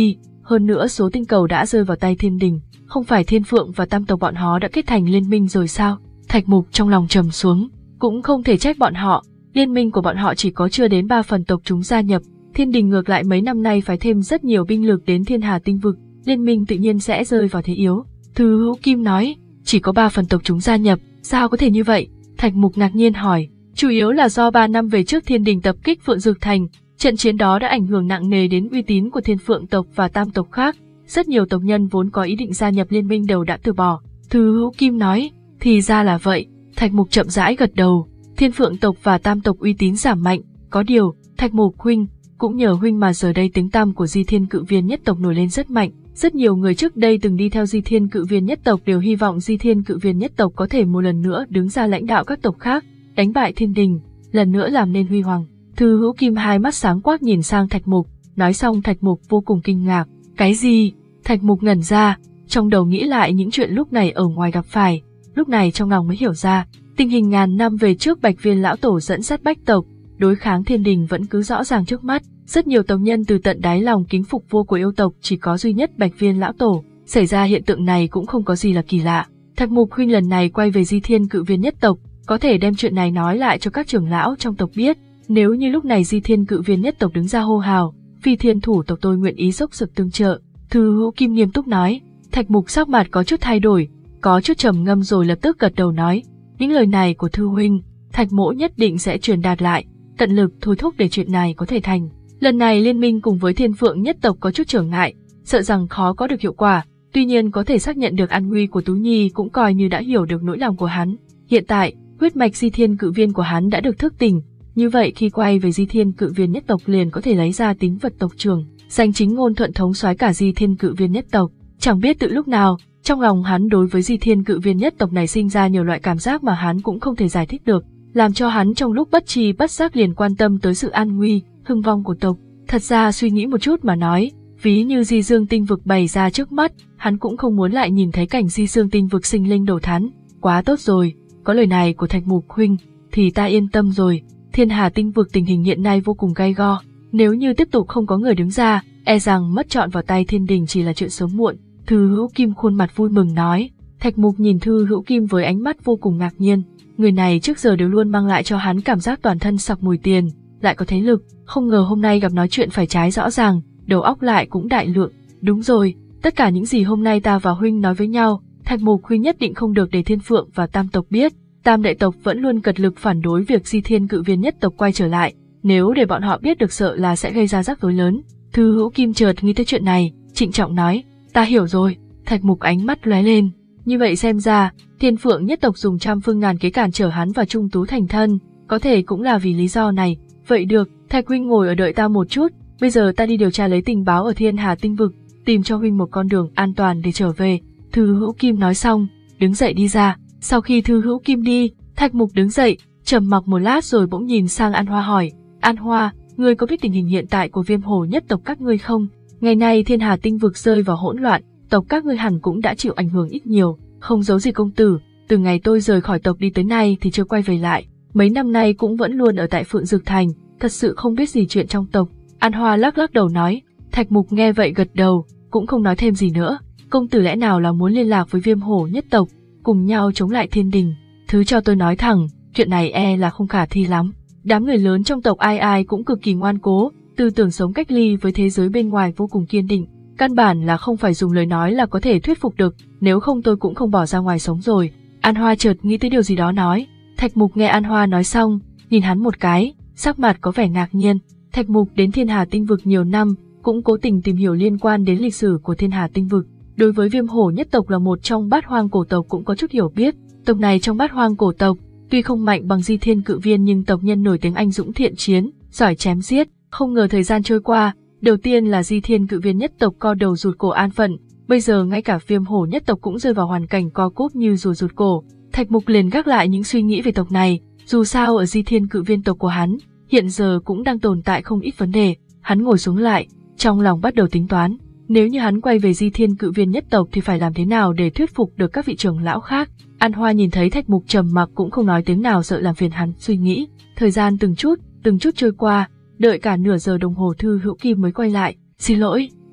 Hơn nữa số tinh cầu đã rơi vào tay thiên đình, không phải thiên phượng và tam tộc bọn họ đã kết thành liên minh rồi sao? Thạch Mục trong lòng trầm xuống, cũng không thể trách bọn họ, liên minh của bọn họ chỉ có chưa đến ba phần tộc chúng gia nhập, thiên đình ngược lại mấy năm nay phải thêm rất nhiều binh lực đến thiên hà tinh vực, liên minh tự nhiên sẽ rơi vào thế yếu. Thư Hữu Kim nói, chỉ có ba phần tộc chúng gia nhập, sao có thể như vậy? Thạch Mục ngạc nhiên hỏi, chủ yếu là do ba năm về trước thiên đình tập kích Phượng Dược Thành, trận chiến đó đã ảnh hưởng nặng nề đến uy tín của thiên phượng tộc và tam tộc khác, rất nhiều tộc nhân vốn có ý định gia nhập liên minh đều đã từ bỏ. Thư Hữu Kim nói, thì ra là vậy. Thạch Mục chậm rãi gật đầu, thiên phượng tộc và tam tộc uy tín giảm mạnh, có điều, Thạch Mục huynh, cũng nhờ huynh mà giờ đây tiếng tăm của Di Thiên Cự Viên nhất tộc nổi lên rất mạnh. Rất nhiều người trước đây từng đi theo Di Thiên Cự Viên nhất tộc đều hy vọng Di Thiên Cự Viên nhất tộc có thể một lần nữa đứng ra lãnh đạo các tộc khác, đánh bại thiên đình, lần nữa làm nên huy hoàng. Thư Hữu Kim hai mắt sáng quắc nhìn sang Thạch Mục, nói xong Thạch Mục vô cùng kinh ngạc. Cái gì? Thạch Mục ngẩn ra, trong đầu nghĩ lại những chuyện lúc này ở ngoài gặp phải, lúc này trong lòng mới hiểu ra, tình hình ngàn năm về trước Bạch Viên lão tổ dẫn dắt bách tộc, đối kháng thiên đình vẫn cứ rõ ràng trước mắt. Rất nhiều tộc nhân từ tận đáy lòng kính phục vua của yêu tộc, chỉ có duy nhất Bạch Viên lão tổ. Xảy ra hiện tượng này cũng không có gì là kỳ lạ. Thạch Mục huynh lần này quay về Di Thiên Cự Viên nhất tộc, có thể đem chuyện này nói lại cho các trưởng lão trong tộc biết. Nếu như lúc này Di Thiên Cự Viên nhất tộc đứng ra hô hào, Phi Thiên thủ tộc tôi nguyện ý dốc sức tương trợ. Thư Hữu Kim nghiêm túc nói. Thạch Mục sắc mặt có chút thay đổi, có chút trầm ngâm rồi lập tức gật đầu nói, những lời này của thư huynh, Thạch mỗ nhất định sẽ truyền đạt lại, tận lực thôi thúc để chuyện này có thể thành. Lần này liên minh cùng với Thiên Phượng nhất tộc có chút trở ngại, sợ rằng khó có được hiệu quả, tuy nhiên có thể xác nhận được an nguy của Tú Nhi cũng coi như đã hiểu được nỗi lòng của hắn. Hiện tại, huyết mạch Di Thiên Cự Viên của hắn đã được thức tỉnh, như vậy khi quay về Di Thiên Cự Viên nhất tộc liền có thể lấy ra tính vật tộc trưởng, danh chính ngôn thuận thống soái cả Di Thiên Cự Viên nhất tộc. Chẳng biết từ lúc nào, trong lòng hắn đối với Di Thiên Cự Viên nhất tộc này sinh ra nhiều loại cảm giác mà hắn cũng không thể giải thích được, làm cho hắn trong lúc bất tri bất giác liền quan tâm tới sự an nguy, hưng vong của tộc. Thật ra suy nghĩ một chút mà nói, ví như Di Dương Tinh Vực bày ra trước mắt, hắn cũng không muốn lại nhìn thấy cảnh Di Dương Tinh Vực sinh linh đổ thán. Quá tốt rồi, có lời này của Thạch Mục huynh, thì ta yên tâm rồi. Thiên Hà Tinh Vực tình hình hiện nay vô cùng gay go, nếu như tiếp tục không có người đứng ra, e rằng mất trọn vào tay thiên đình chỉ là chuyện sớm muộn. Thư Hữu Kim khuôn mặt vui mừng nói. Thạch Mục nhìn Thư Hữu Kim với ánh mắt vô cùng ngạc nhiên, người này trước giờ đều luôn mang lại cho hắn cảm giác toàn thân sặc mùi tiền, lại có thế lực, không ngờ hôm nay gặp nói chuyện phải trái rõ ràng, đầu óc lại cũng đại lượng. Đúng rồi, tất cả những gì hôm nay ta và huynh nói với nhau, Thạch Mục huynh nhất định không được để Thiên Phượng và Tam tộc biết. Tam đại tộc vẫn luôn cật lực phản đối việc Di Thiên Cự Viên nhất tộc quay trở lại, nếu để bọn họ biết được sợ là sẽ gây ra rắc rối lớn. Thư Hữu Kim chợt nghĩ tới chuyện này, trịnh trọng nói, ta hiểu rồi. Thạch Mục ánh mắt lóe lên, như vậy xem ra, Thiên Phượng nhất tộc dùng trăm phương ngàn kế cản trở hắn và Trung Tú thành thân, có thể cũng là vì lý do này. Vậy được, Thạch huynh ngồi ở đợi ta một chút, bây giờ ta đi điều tra lấy tình báo ở Thiên Hà Tinh Vực, tìm cho huynh một con đường an toàn để trở về. Thư Hữu Kim nói xong, đứng dậy đi ra. Sau khi Thư Hữu Kim đi, Thạch Mục đứng dậy, trầm mặc một lát rồi bỗng nhìn sang An Hoa hỏi, An Hoa, ngươi có biết tình hình hiện tại của Viêm Hổ nhất tộc các ngươi không? Ngày nay Thiên Hà Tinh Vực rơi vào hỗn loạn, tộc các ngươi hẳn cũng đã chịu ảnh hưởng ít nhiều, không giấu gì công tử, từ ngày tôi rời khỏi tộc đi tới nay thì chưa quay về lại, mấy năm nay cũng vẫn luôn ở tại Phượng Dược Thành, thật sự không biết gì chuyện trong tộc. An Hoa lắc lắc đầu nói. Thạch Mục nghe vậy gật đầu, cũng không nói thêm gì nữa. Công tử lẽ nào là muốn liên lạc với Viêm Hổ nhất tộc, cùng nhau chống lại thiên đình? Thứ cho tôi nói thẳng, chuyện này e là không khả thi lắm. Đám người lớn trong tộc ai ai cũng cực kỳ ngoan cố, tư tưởng sống cách ly với thế giới bên ngoài vô cùng kiên định, căn bản là không phải dùng lời nói là có thể thuyết phục được, nếu không tôi cũng không bỏ ra ngoài sống rồi. An Hoa chợt nghĩ tới điều gì đó nói. Thạch Mục nghe An Hoa nói xong, nhìn hắn một cái, sắc mặt có vẻ ngạc nhiên. Thạch Mục đến Thiên Hà Tinh Vực nhiều năm, cũng cố tình tìm hiểu liên quan đến lịch sử của Thiên Hà Tinh Vực. Đối với Viêm Hổ nhất tộc là một trong bát hoang cổ tộc cũng có chút hiểu biết. Tộc này trong bát hoang cổ tộc, tuy không mạnh bằng Di Thiên Cự Viên nhưng tộc nhân nổi tiếng anh dũng thiện chiến, giỏi chém giết. Không ngờ thời gian trôi qua, đầu tiên là Di Thiên Cự Viên nhất tộc co đầu rụt cổ an phận, bây giờ ngay cả Viêm Hổ nhất tộc cũng rơi vào hoàn cảnh co cốt như rùa rụt cổ. Thạch Mục liền gác lại những suy nghĩ về tộc này, dù sao ở Di Thiên Cự Viên tộc của hắn, hiện giờ cũng đang tồn tại không ít vấn đề. Hắn ngồi xuống lại, trong lòng bắt đầu tính toán, nếu như hắn quay về Di Thiên Cự Viên nhất tộc thì phải làm thế nào để thuyết phục được các vị trưởng lão khác. An Hoa nhìn thấy Thạch Mục trầm mặc cũng không nói tiếng nào, sợ làm phiền hắn suy nghĩ. Thời gian từng chút, từng chút trôi qua, đợi cả nửa giờ đồng hồ Thư Hữu Kim mới quay lại. Xin lỗi,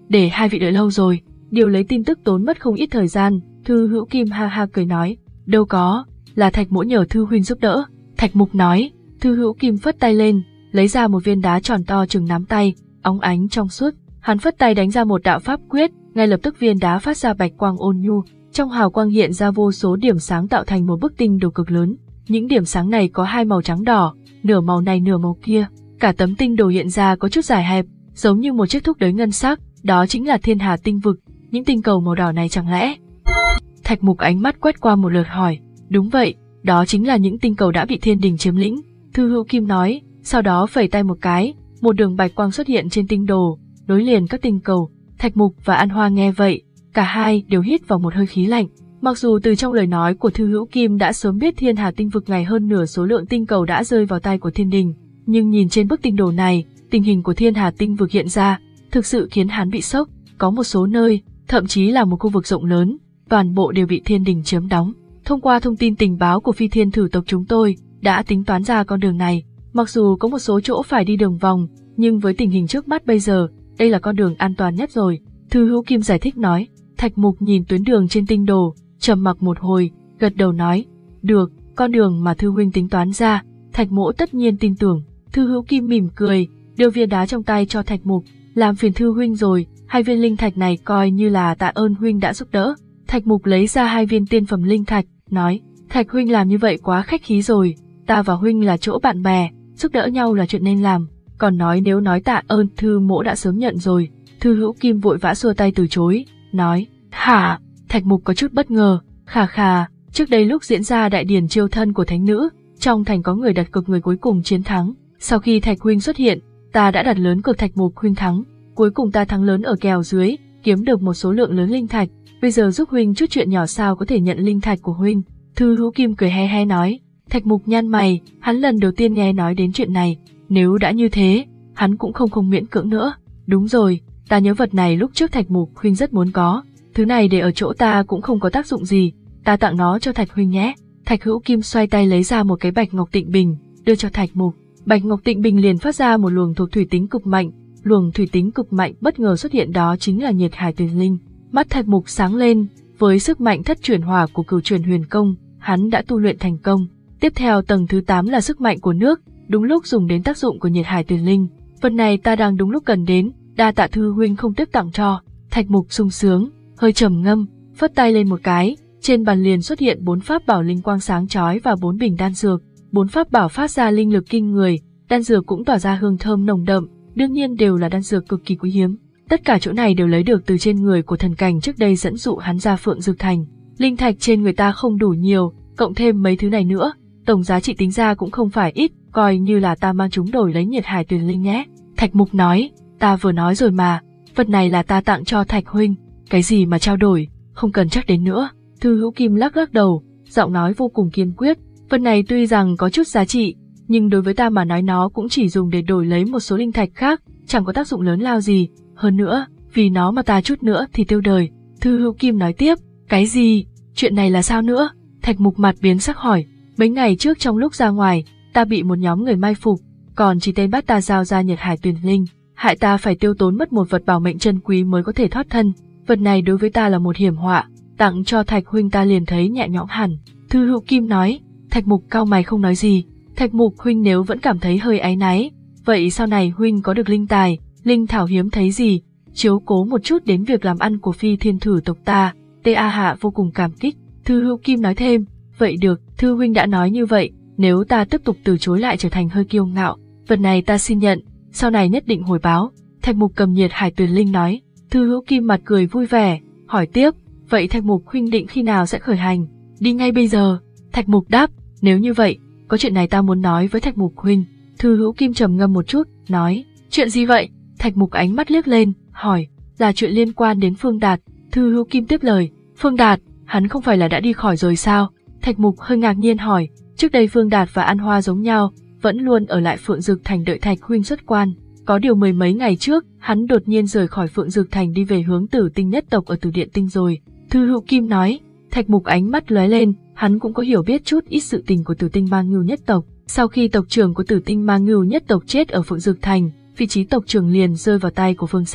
để hai vị đợi lâu rồi. Điều lấy tin tức tốn mất không ít thời gian. Thư Hữu Kim ha ha cười nói, đâu có, là Thạch mỗ nhờ Thư huynh giúp đỡ. Thạch Mục nói. Thư Hữu Kim phất tay lên, lấy ra một viên đá tròn to chừng nắm tay, óng ánh trong suốt. Hắn phất tay đánh ra một đạo pháp quyết, ngay lập tức viên đá phát ra bạch quang ôn nhu, trong hào quang hiện ra vô số điểm sáng tạo thành một bức tinh đồ cực lớn. Những điểm sáng này có hai màu trắng đỏ, nửa màu này nửa màu kia. Cả tấm tinh đồ hiện ra có chút dài hẹp, giống như một chiếc thúc đới ngân sắc, đó chính là Thiên Hà tinh vực. Những tinh cầu màu đỏ này chẳng lẽ? Thạch Mục ánh mắt quét qua một lượt hỏi, đúng vậy, đó chính là những tinh cầu đã bị thiên đình chiếm lĩnh. Thư Hữu Kim nói, sau đó phẩy tay một cái, một đường bạch quang xuất hiện trên tinh đồ, nối liền các tinh cầu. Thạch Mục và An Hoa nghe vậy, cả hai đều hít vào một hơi khí lạnh. Mặc dù từ trong lời nói của Thư Hữu Kim đã sớm biết Thiên Hà tinh vực ngày hơn nửa số lượng tinh cầu đã rơi vào tay của thiên đình, nhưng nhìn trên bức tinh đồ này, tình hình của Thiên Hà tinh vực hiện ra, thực sự khiến hắn bị sốc. Có một số nơi, thậm chí là một khu vực rộng lớn, toàn bộ đều bị thiên đình chiếm đóng. Thông qua thông tin tình báo của Phi Thiên Thử tộc chúng tôi, đã tính toán ra con đường này. Mặc dù có một số chỗ phải đi đường vòng, nhưng với tình hình trước mắt bây giờ, đây là con đường an toàn nhất rồi. Thư Hữu Kim giải thích nói. Thạch Mục nhìn tuyến đường trên tinh đồ, trầm mặc một hồi, gật đầu nói, được, con đường mà Thư huynh tính toán ra, Thạch mỗ tất nhiên tin tưởng. Thư Hữu Kim mỉm cười, đưa viên đá trong tay cho Thạch Mục, làm phiền Thư huynh rồi, hai viên linh thạch này coi như là tạ ơn huynh đã giúp đỡ. Thạch Mục lấy ra hai viên tiên phẩm linh thạch, nói, Thạch huynh làm như vậy quá khách khí rồi, ta và huynh là chỗ bạn bè, giúp đỡ nhau là chuyện nên làm, còn nói nếu nói tạ ơn Thư mỗ đã sớm nhận rồi. Thư Hữu Kim vội vã xua tay từ chối, nói, hả? Thạch Mục có chút bất ngờ, khà khà, trước đây lúc diễn ra đại điển chiêu thân của thánh nữ, trong thành có người đặt cược người cuối cùng chiến thắng, sau khi Thạch huynh xuất hiện, ta đã đặt lớn cược Thạch Mục huynh thắng, cuối cùng ta thắng lớn ở kèo dưới, kiếm được một số lượng lớn linh thạch, bây giờ giúp huynh chút chuyện nhỏ sao có thể nhận linh thạch của huynh. Thư Hữu Kim cười he he nói. Thạch Mục nhăn mày, hắn lần đầu tiên nghe nói đến chuyện này, nếu đã như thế, hắn cũng không không miễn cưỡng nữa. Đúng rồi, ta nhớ vật này lúc trước Thạch Mục huynh rất muốn có, thứ này để ở chỗ ta cũng không có tác dụng gì, ta tặng nó cho Thạch huynh nhé. Thạch Hữu Kim xoay tay lấy ra một cái bạch ngọc tịnh bình, đưa cho Thạch Mục. Bạch ngọc tịnh bình liền phát ra một luồng thuộc thủy tính cực mạnh, luồng thủy tính cực mạnh bất ngờ xuất hiện, đó chính là nhiệt hải tuyền linh. Mắt Thạch Mục sáng lên, với sức mạnh thất chuyển hỏa của cửu chuyển huyền công, hắn đã tu luyện thành công. Tiếp theo tầng thứ tám là sức mạnh của nước, đúng lúc dùng đến tác dụng của nhiệt hải tuyền linh. Vật này ta đang đúng lúc cần đến, đa tạ Thư huynh không tiếp tặng cho. Thạch Mục sung sướng, hơi trầm ngâm, phất tay lên một cái, trên bàn liền xuất hiện bốn pháp bảo linh quang sáng chói và bốn bình đan dược. Bốn pháp bảo phát ra linh lực kinh người, đan dược cũng tỏa ra hương thơm nồng đậm, đương nhiên đều là đan dược cực kỳ quý hiếm. Tất cả chỗ này đều lấy được từ trên người của thần cảnh trước đây dẫn dụ hắn ra Phượng Dược Thành. Linh thạch trên người ta không đủ nhiều, cộng thêm mấy thứ này nữa, tổng giá trị tính ra cũng không phải ít, coi như là ta mang chúng đổi lấy nhiệt hải tuyền linh nhé. Thạch Mục nói, ta vừa nói rồi mà, vật này là ta tặng cho Thạch huynh, cái gì mà trao đổi, không cần chắc đến nữa. Thư Hữu Kim lắc lắc đầu, giọng nói vô cùng kiên quyết, vật này tuy rằng có chút giá trị, nhưng đối với ta mà nói nó cũng chỉ dùng để đổi lấy một số linh thạch khác, chẳng có tác dụng lớn lao gì. Hơn nữa, vì nó mà ta chút nữa thì tiêu đời. Thư Hữu Kim nói tiếp, cái gì? Chuyện này là sao nữa? Thạch Mục mặt biến sắc hỏi, mấy ngày trước trong lúc ra ngoài, ta bị một nhóm người mai phục, còn chỉ tên bắt ta giao ra nhiệt hải tuyền linh, hại ta phải tiêu tốn mất một vật bảo mệnh chân quý mới có thể thoát thân. Vật này đối với ta là một hiểm họa, tặng cho Thạch huynh ta liền thấy nhẹ nhõm hẳn. Thư Hữu Kim nói. Thạch Mục cau mày không nói gì. Thạch Mục huynh nếu vẫn cảm thấy hơi áy náy, vậy sau này huynh có được linh tài, linh thảo hiếm thấy gì, chiếu cố một chút đến việc làm ăn của Phi Thiên Thử tộc ta. Tê A Hạ vô cùng cảm kích. Thư Hữu Kim nói thêm, vậy được, Thư huynh đã nói như vậy, nếu ta tiếp tục từ chối lại trở thành hơi kiêu ngạo, vật này ta xin nhận, sau này nhất định hồi báo. Thạch Mục cầm nhiệt hải tuyền linh nói. Thư Hữu Kim mặt cười vui vẻ, hỏi tiếp, vậy Thạch Mục huynh định khi nào sẽ khởi hành? Đi ngay bây giờ. Thạch Mục đáp, nếu như vậy, có chuyện này ta muốn nói với Thạch Mục huynh. Thư Hữu Kim trầm ngâm một chút, nói, chuyện gì vậy? Thạch Mục ánh mắt liếc lên, hỏi, là chuyện liên quan đến Phương Đạt. Thư Hữu Kim tiếp lời, Phương Đạt, hắn không phải là đã đi khỏi rồi sao? Thạch Mục hơi ngạc nhiên hỏi, trước đây Phương Đạt và An Hoa giống nhau, vẫn luôn ở lại Phượng Dược Thành đợi Thạch huynh xuất quan. Có điều mười mấy ngày trước, hắn đột nhiên rời khỏi Phượng Dược Thành đi về hướng Tử Tinh nhất tộc ở Tử Điện Tinh rồi. Thư Hữu Kim nói. Thạch Mục ánh mắt lóe lên, hắn cũng có hiểu biết chút ít sự tình của Tử Tinh Ma Ngưu nhất tộc. Sau khi tộc trưởng của Tử Tinh Ma Ngưu nhất tộc chết ở Phượng Dược Thành, vị trí tộc trưởng liền rơi vào tay của Phương Sách.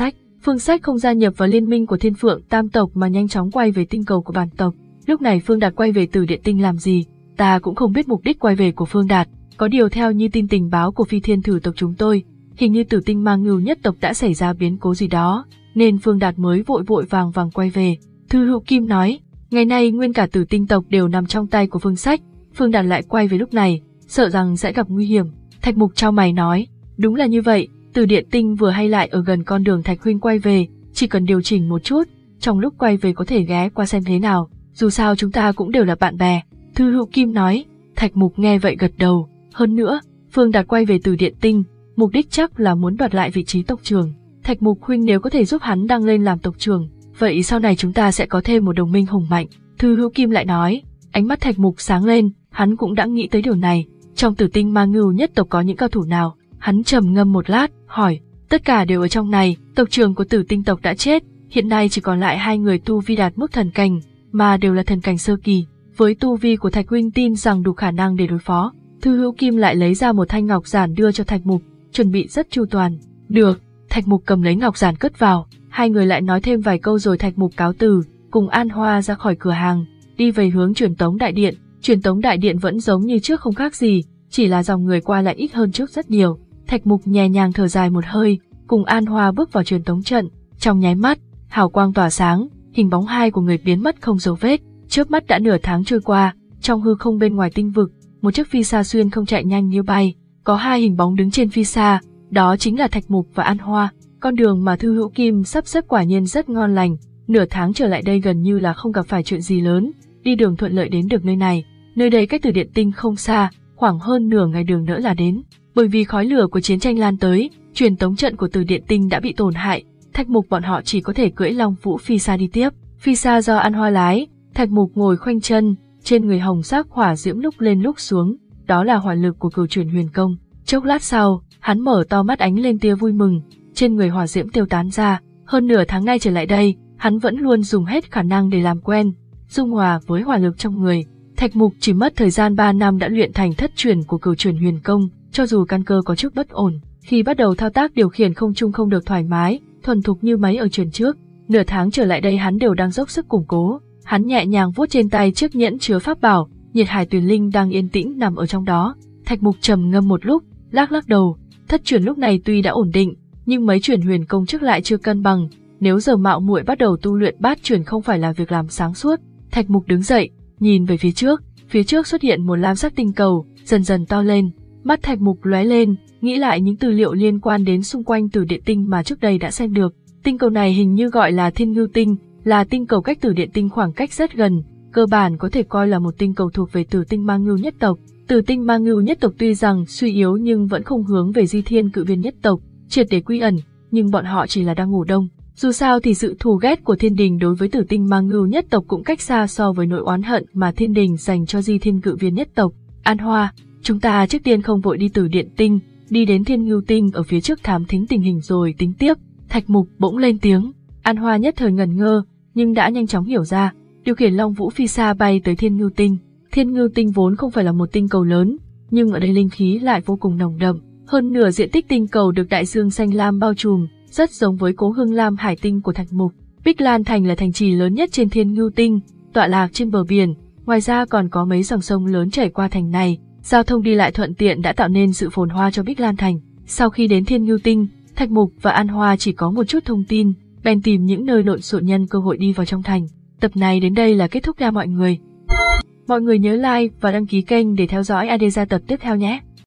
Phương Sách không gia nhập vào liên minh của Thiên Phượng Tam tộc mà nhanh chóng quay về tinh cầu của bản tộc. Lúc này Phương Đạt quay về Tử Điện Tinh làm gì? Ta cũng không biết mục đích quay về của Phương Đạt. Có điều theo như tin tình báo của Phi Thiên Thử tộc chúng tôi, hình như Tử Tinh Ma Ngưu nhất tộc đã xảy ra biến cố gì đó, nên Phương Đạt mới vội vội vàng vàng quay về. Thư Hữu Kim nói, ngày nay nguyên cả Tử Tinh tộc đều nằm trong tay của Phương Sách, Phương Đạt lại quay về lúc này, sợ rằng sẽ gặp nguy hiểm. Thạch Mục chau mày nói, đúng là như vậy, Tử Điện Tinh vừa hay lại ở gần con đường Thạch huynh quay về, chỉ cần điều chỉnh một chút, trong lúc quay về có thể ghé qua xem thế nào, dù sao chúng ta cũng đều là bạn bè. Thư Hữu Kim nói. Thạch Mục nghe vậy gật đầu, hơn nữa, Phương Đạt quay về Tử Điện Tinh, mục đích chắc là muốn đoạt lại vị trí tộc trưởng. Thạch Mục huynh nếu có thể giúp hắn đăng lên làm tộc trưởng, vậy sau này chúng ta sẽ có thêm một đồng minh hùng mạnh. Thư Hữu Kim lại nói, ánh mắt Thạch Mục sáng lên, hắn cũng đã nghĩ tới điều này. Trong Tử Tinh Ma Ngưu nhất tộc có những cao thủ nào? Hắn trầm ngâm một lát, hỏi, tất cả đều ở trong này. Tộc trưởng của Tử Tinh tộc đã chết, hiện nay chỉ còn lại hai người tu vi đạt mức thần cảnh, mà đều là thần cảnh sơ kỳ. Với tu vi của Thạch huynh tin rằng đủ khả năng để đối phó. Thư Hữu Kim lại lấy ra một thanh ngọc giản đưa cho Thạch Mục, chuẩn bị rất chu toàn. Được, Thạch Mục cầm lấy ngọc giản cất vào, hai người lại nói thêm vài câu rồi Thạch Mục cáo từ, cùng An Hoa ra khỏi cửa hàng, đi về hướng Truyền Tống Đại Điện. Truyền Tống Đại Điện vẫn giống như trước không khác gì, chỉ là dòng người qua lại ít hơn trước rất nhiều. Thạch Mục nhẹ nhàng thở dài một hơi, cùng An Hoa bước vào truyền tống trận. Trong nháy mắt, hào quang tỏa sáng, hình bóng hai của người biến mất không dấu vết. Chớp mắt đã nửa tháng trôi qua, trong hư không bên ngoài tinh vực, một chiếc phi xa xuyên không chạy nhanh như bay, có hai hình bóng đứng trên phi xa, đó chính là Thạch Mục và An Hoa. Con đường mà Thư Hữu Kim sắp xếp quả nhiên rất ngon lành, nửa tháng trở lại đây gần như là không gặp phải chuyện gì lớn, đi đường thuận lợi đến được nơi này. Nơi đây cách Tử Điện Tinh không xa, khoảng hơn nửa ngày đường nữa là đến. Bởi vì khói lửa của chiến tranh lan tới, truyền tống trận của Tử Điện Tinh đã bị tổn hại, Thạch Mục bọn họ chỉ có thể cưỡi Long Vũ phi xa đi tiếp. Phi xa do An Hoa lái, Thạch Mục ngồi khoanh chân, trên người hồng sắc hỏa diễm lúc lên lúc xuống, đó là hỏa lực của Cửu Chuyển Huyền Công. Chốc lát sau, hắn mở to mắt ánh lên tia vui mừng, trên người hỏa diễm tiêu tán ra. Hơn nửa tháng nay trở lại đây, hắn vẫn luôn dùng hết khả năng để làm quen, dung hòa với hỏa lực trong người. Thạch Mục chỉ mất thời gian ba năm đã luyện thành thất truyền của Cửu Chuyển Huyền Công, cho dù căn cơ có chút bất ổn, khi bắt đầu thao tác điều khiển không trung không được thoải mái, thuần thục như máy ở truyền trước. Nửa tháng trở lại đây hắn đều đang dốc sức củng cố. Hắn nhẹ nhàng vuốt trên tay chiếc nhẫn chứa pháp bảo, Nhiệt Hải Tuyền Linh đang yên tĩnh nằm ở trong đó. Thạch Mục trầm ngâm một lúc, lắc lắc đầu, thất truyền lúc này tuy đã ổn định, nhưng mấy truyền huyền công trước lại chưa cân bằng, nếu giờ mạo muội bắt đầu tu luyện bát truyền không phải là việc làm sáng suốt. Thạch Mục đứng dậy, nhìn về phía trước, phía trước xuất hiện một lam sắc tinh cầu, dần dần to lên, mắt Thạch Mục lóe lên, nghĩ lại những tư liệu liên quan đến xung quanh Tử Điện Tinh mà trước đây đã xem được. Tinh cầu này hình như gọi là Thiên Ngưu Tinh, là tinh cầu cách Tử Điện Tinh khoảng cách rất gần, cơ bản có thể coi là một tinh cầu thuộc về Tử Tinh Ma Ngưu nhất tộc. Tử Tinh Ma Ngưu nhất tộc tuy rằng suy yếu nhưng vẫn không hướng về Di Thiên Cự Viên nhất tộc triệt để quy ẩn, nhưng bọn họ chỉ là đang ngủ đông. Dù sao thì sự thù ghét của Thiên Đình đối với Tử Tinh Ma Ngưu nhất tộc cũng cách xa so với nỗi oán hận mà Thiên Đình dành cho Di Thiên Cự Viên nhất tộc. An Hoa, chúng ta trước tiên không vội đi Tử Điện Tinh, đi đến Thiên Ngưu Tinh ở phía trước thám thính tình hình rồi tính tiếp. Thạch Mục bỗng lên tiếng. An Hoa nhất thời ngẩn ngơ, nhưng đã nhanh chóng hiểu ra, điều khiển Long Vũ phi xa bay tới Thiên Ngưu Tinh. Thiên Ngưu Tinh vốn không phải là một tinh cầu lớn, nhưng ở đây linh khí lại vô cùng nồng đậm. Hơn nửa diện tích tinh cầu được đại dương xanh lam bao trùm, rất giống với Cố Hương Lam Hải Tinh của Thạch Mục. Bích Lan Thành là thành trì lớn nhất trên Thiên Ngưu Tinh, tọa lạc trên bờ biển, ngoài ra còn có mấy dòng sông lớn chảy qua thành này, giao thông đi lại thuận tiện đã tạo nên sự phồn hoa cho Bích Lan Thành. Sau khi đến Thiên Ngưu Tinh, Thạch Mục và An Hoa chỉ có một chút thông tin, bèn tìm những nơi lộn xộn nhân cơ hội đi vào trong thành. Tập này đến đây là kết thúc nha mọi người. Mọi người nhớ like và đăng ký kênh để theo dõi a đê gia tập tiếp theo nhé.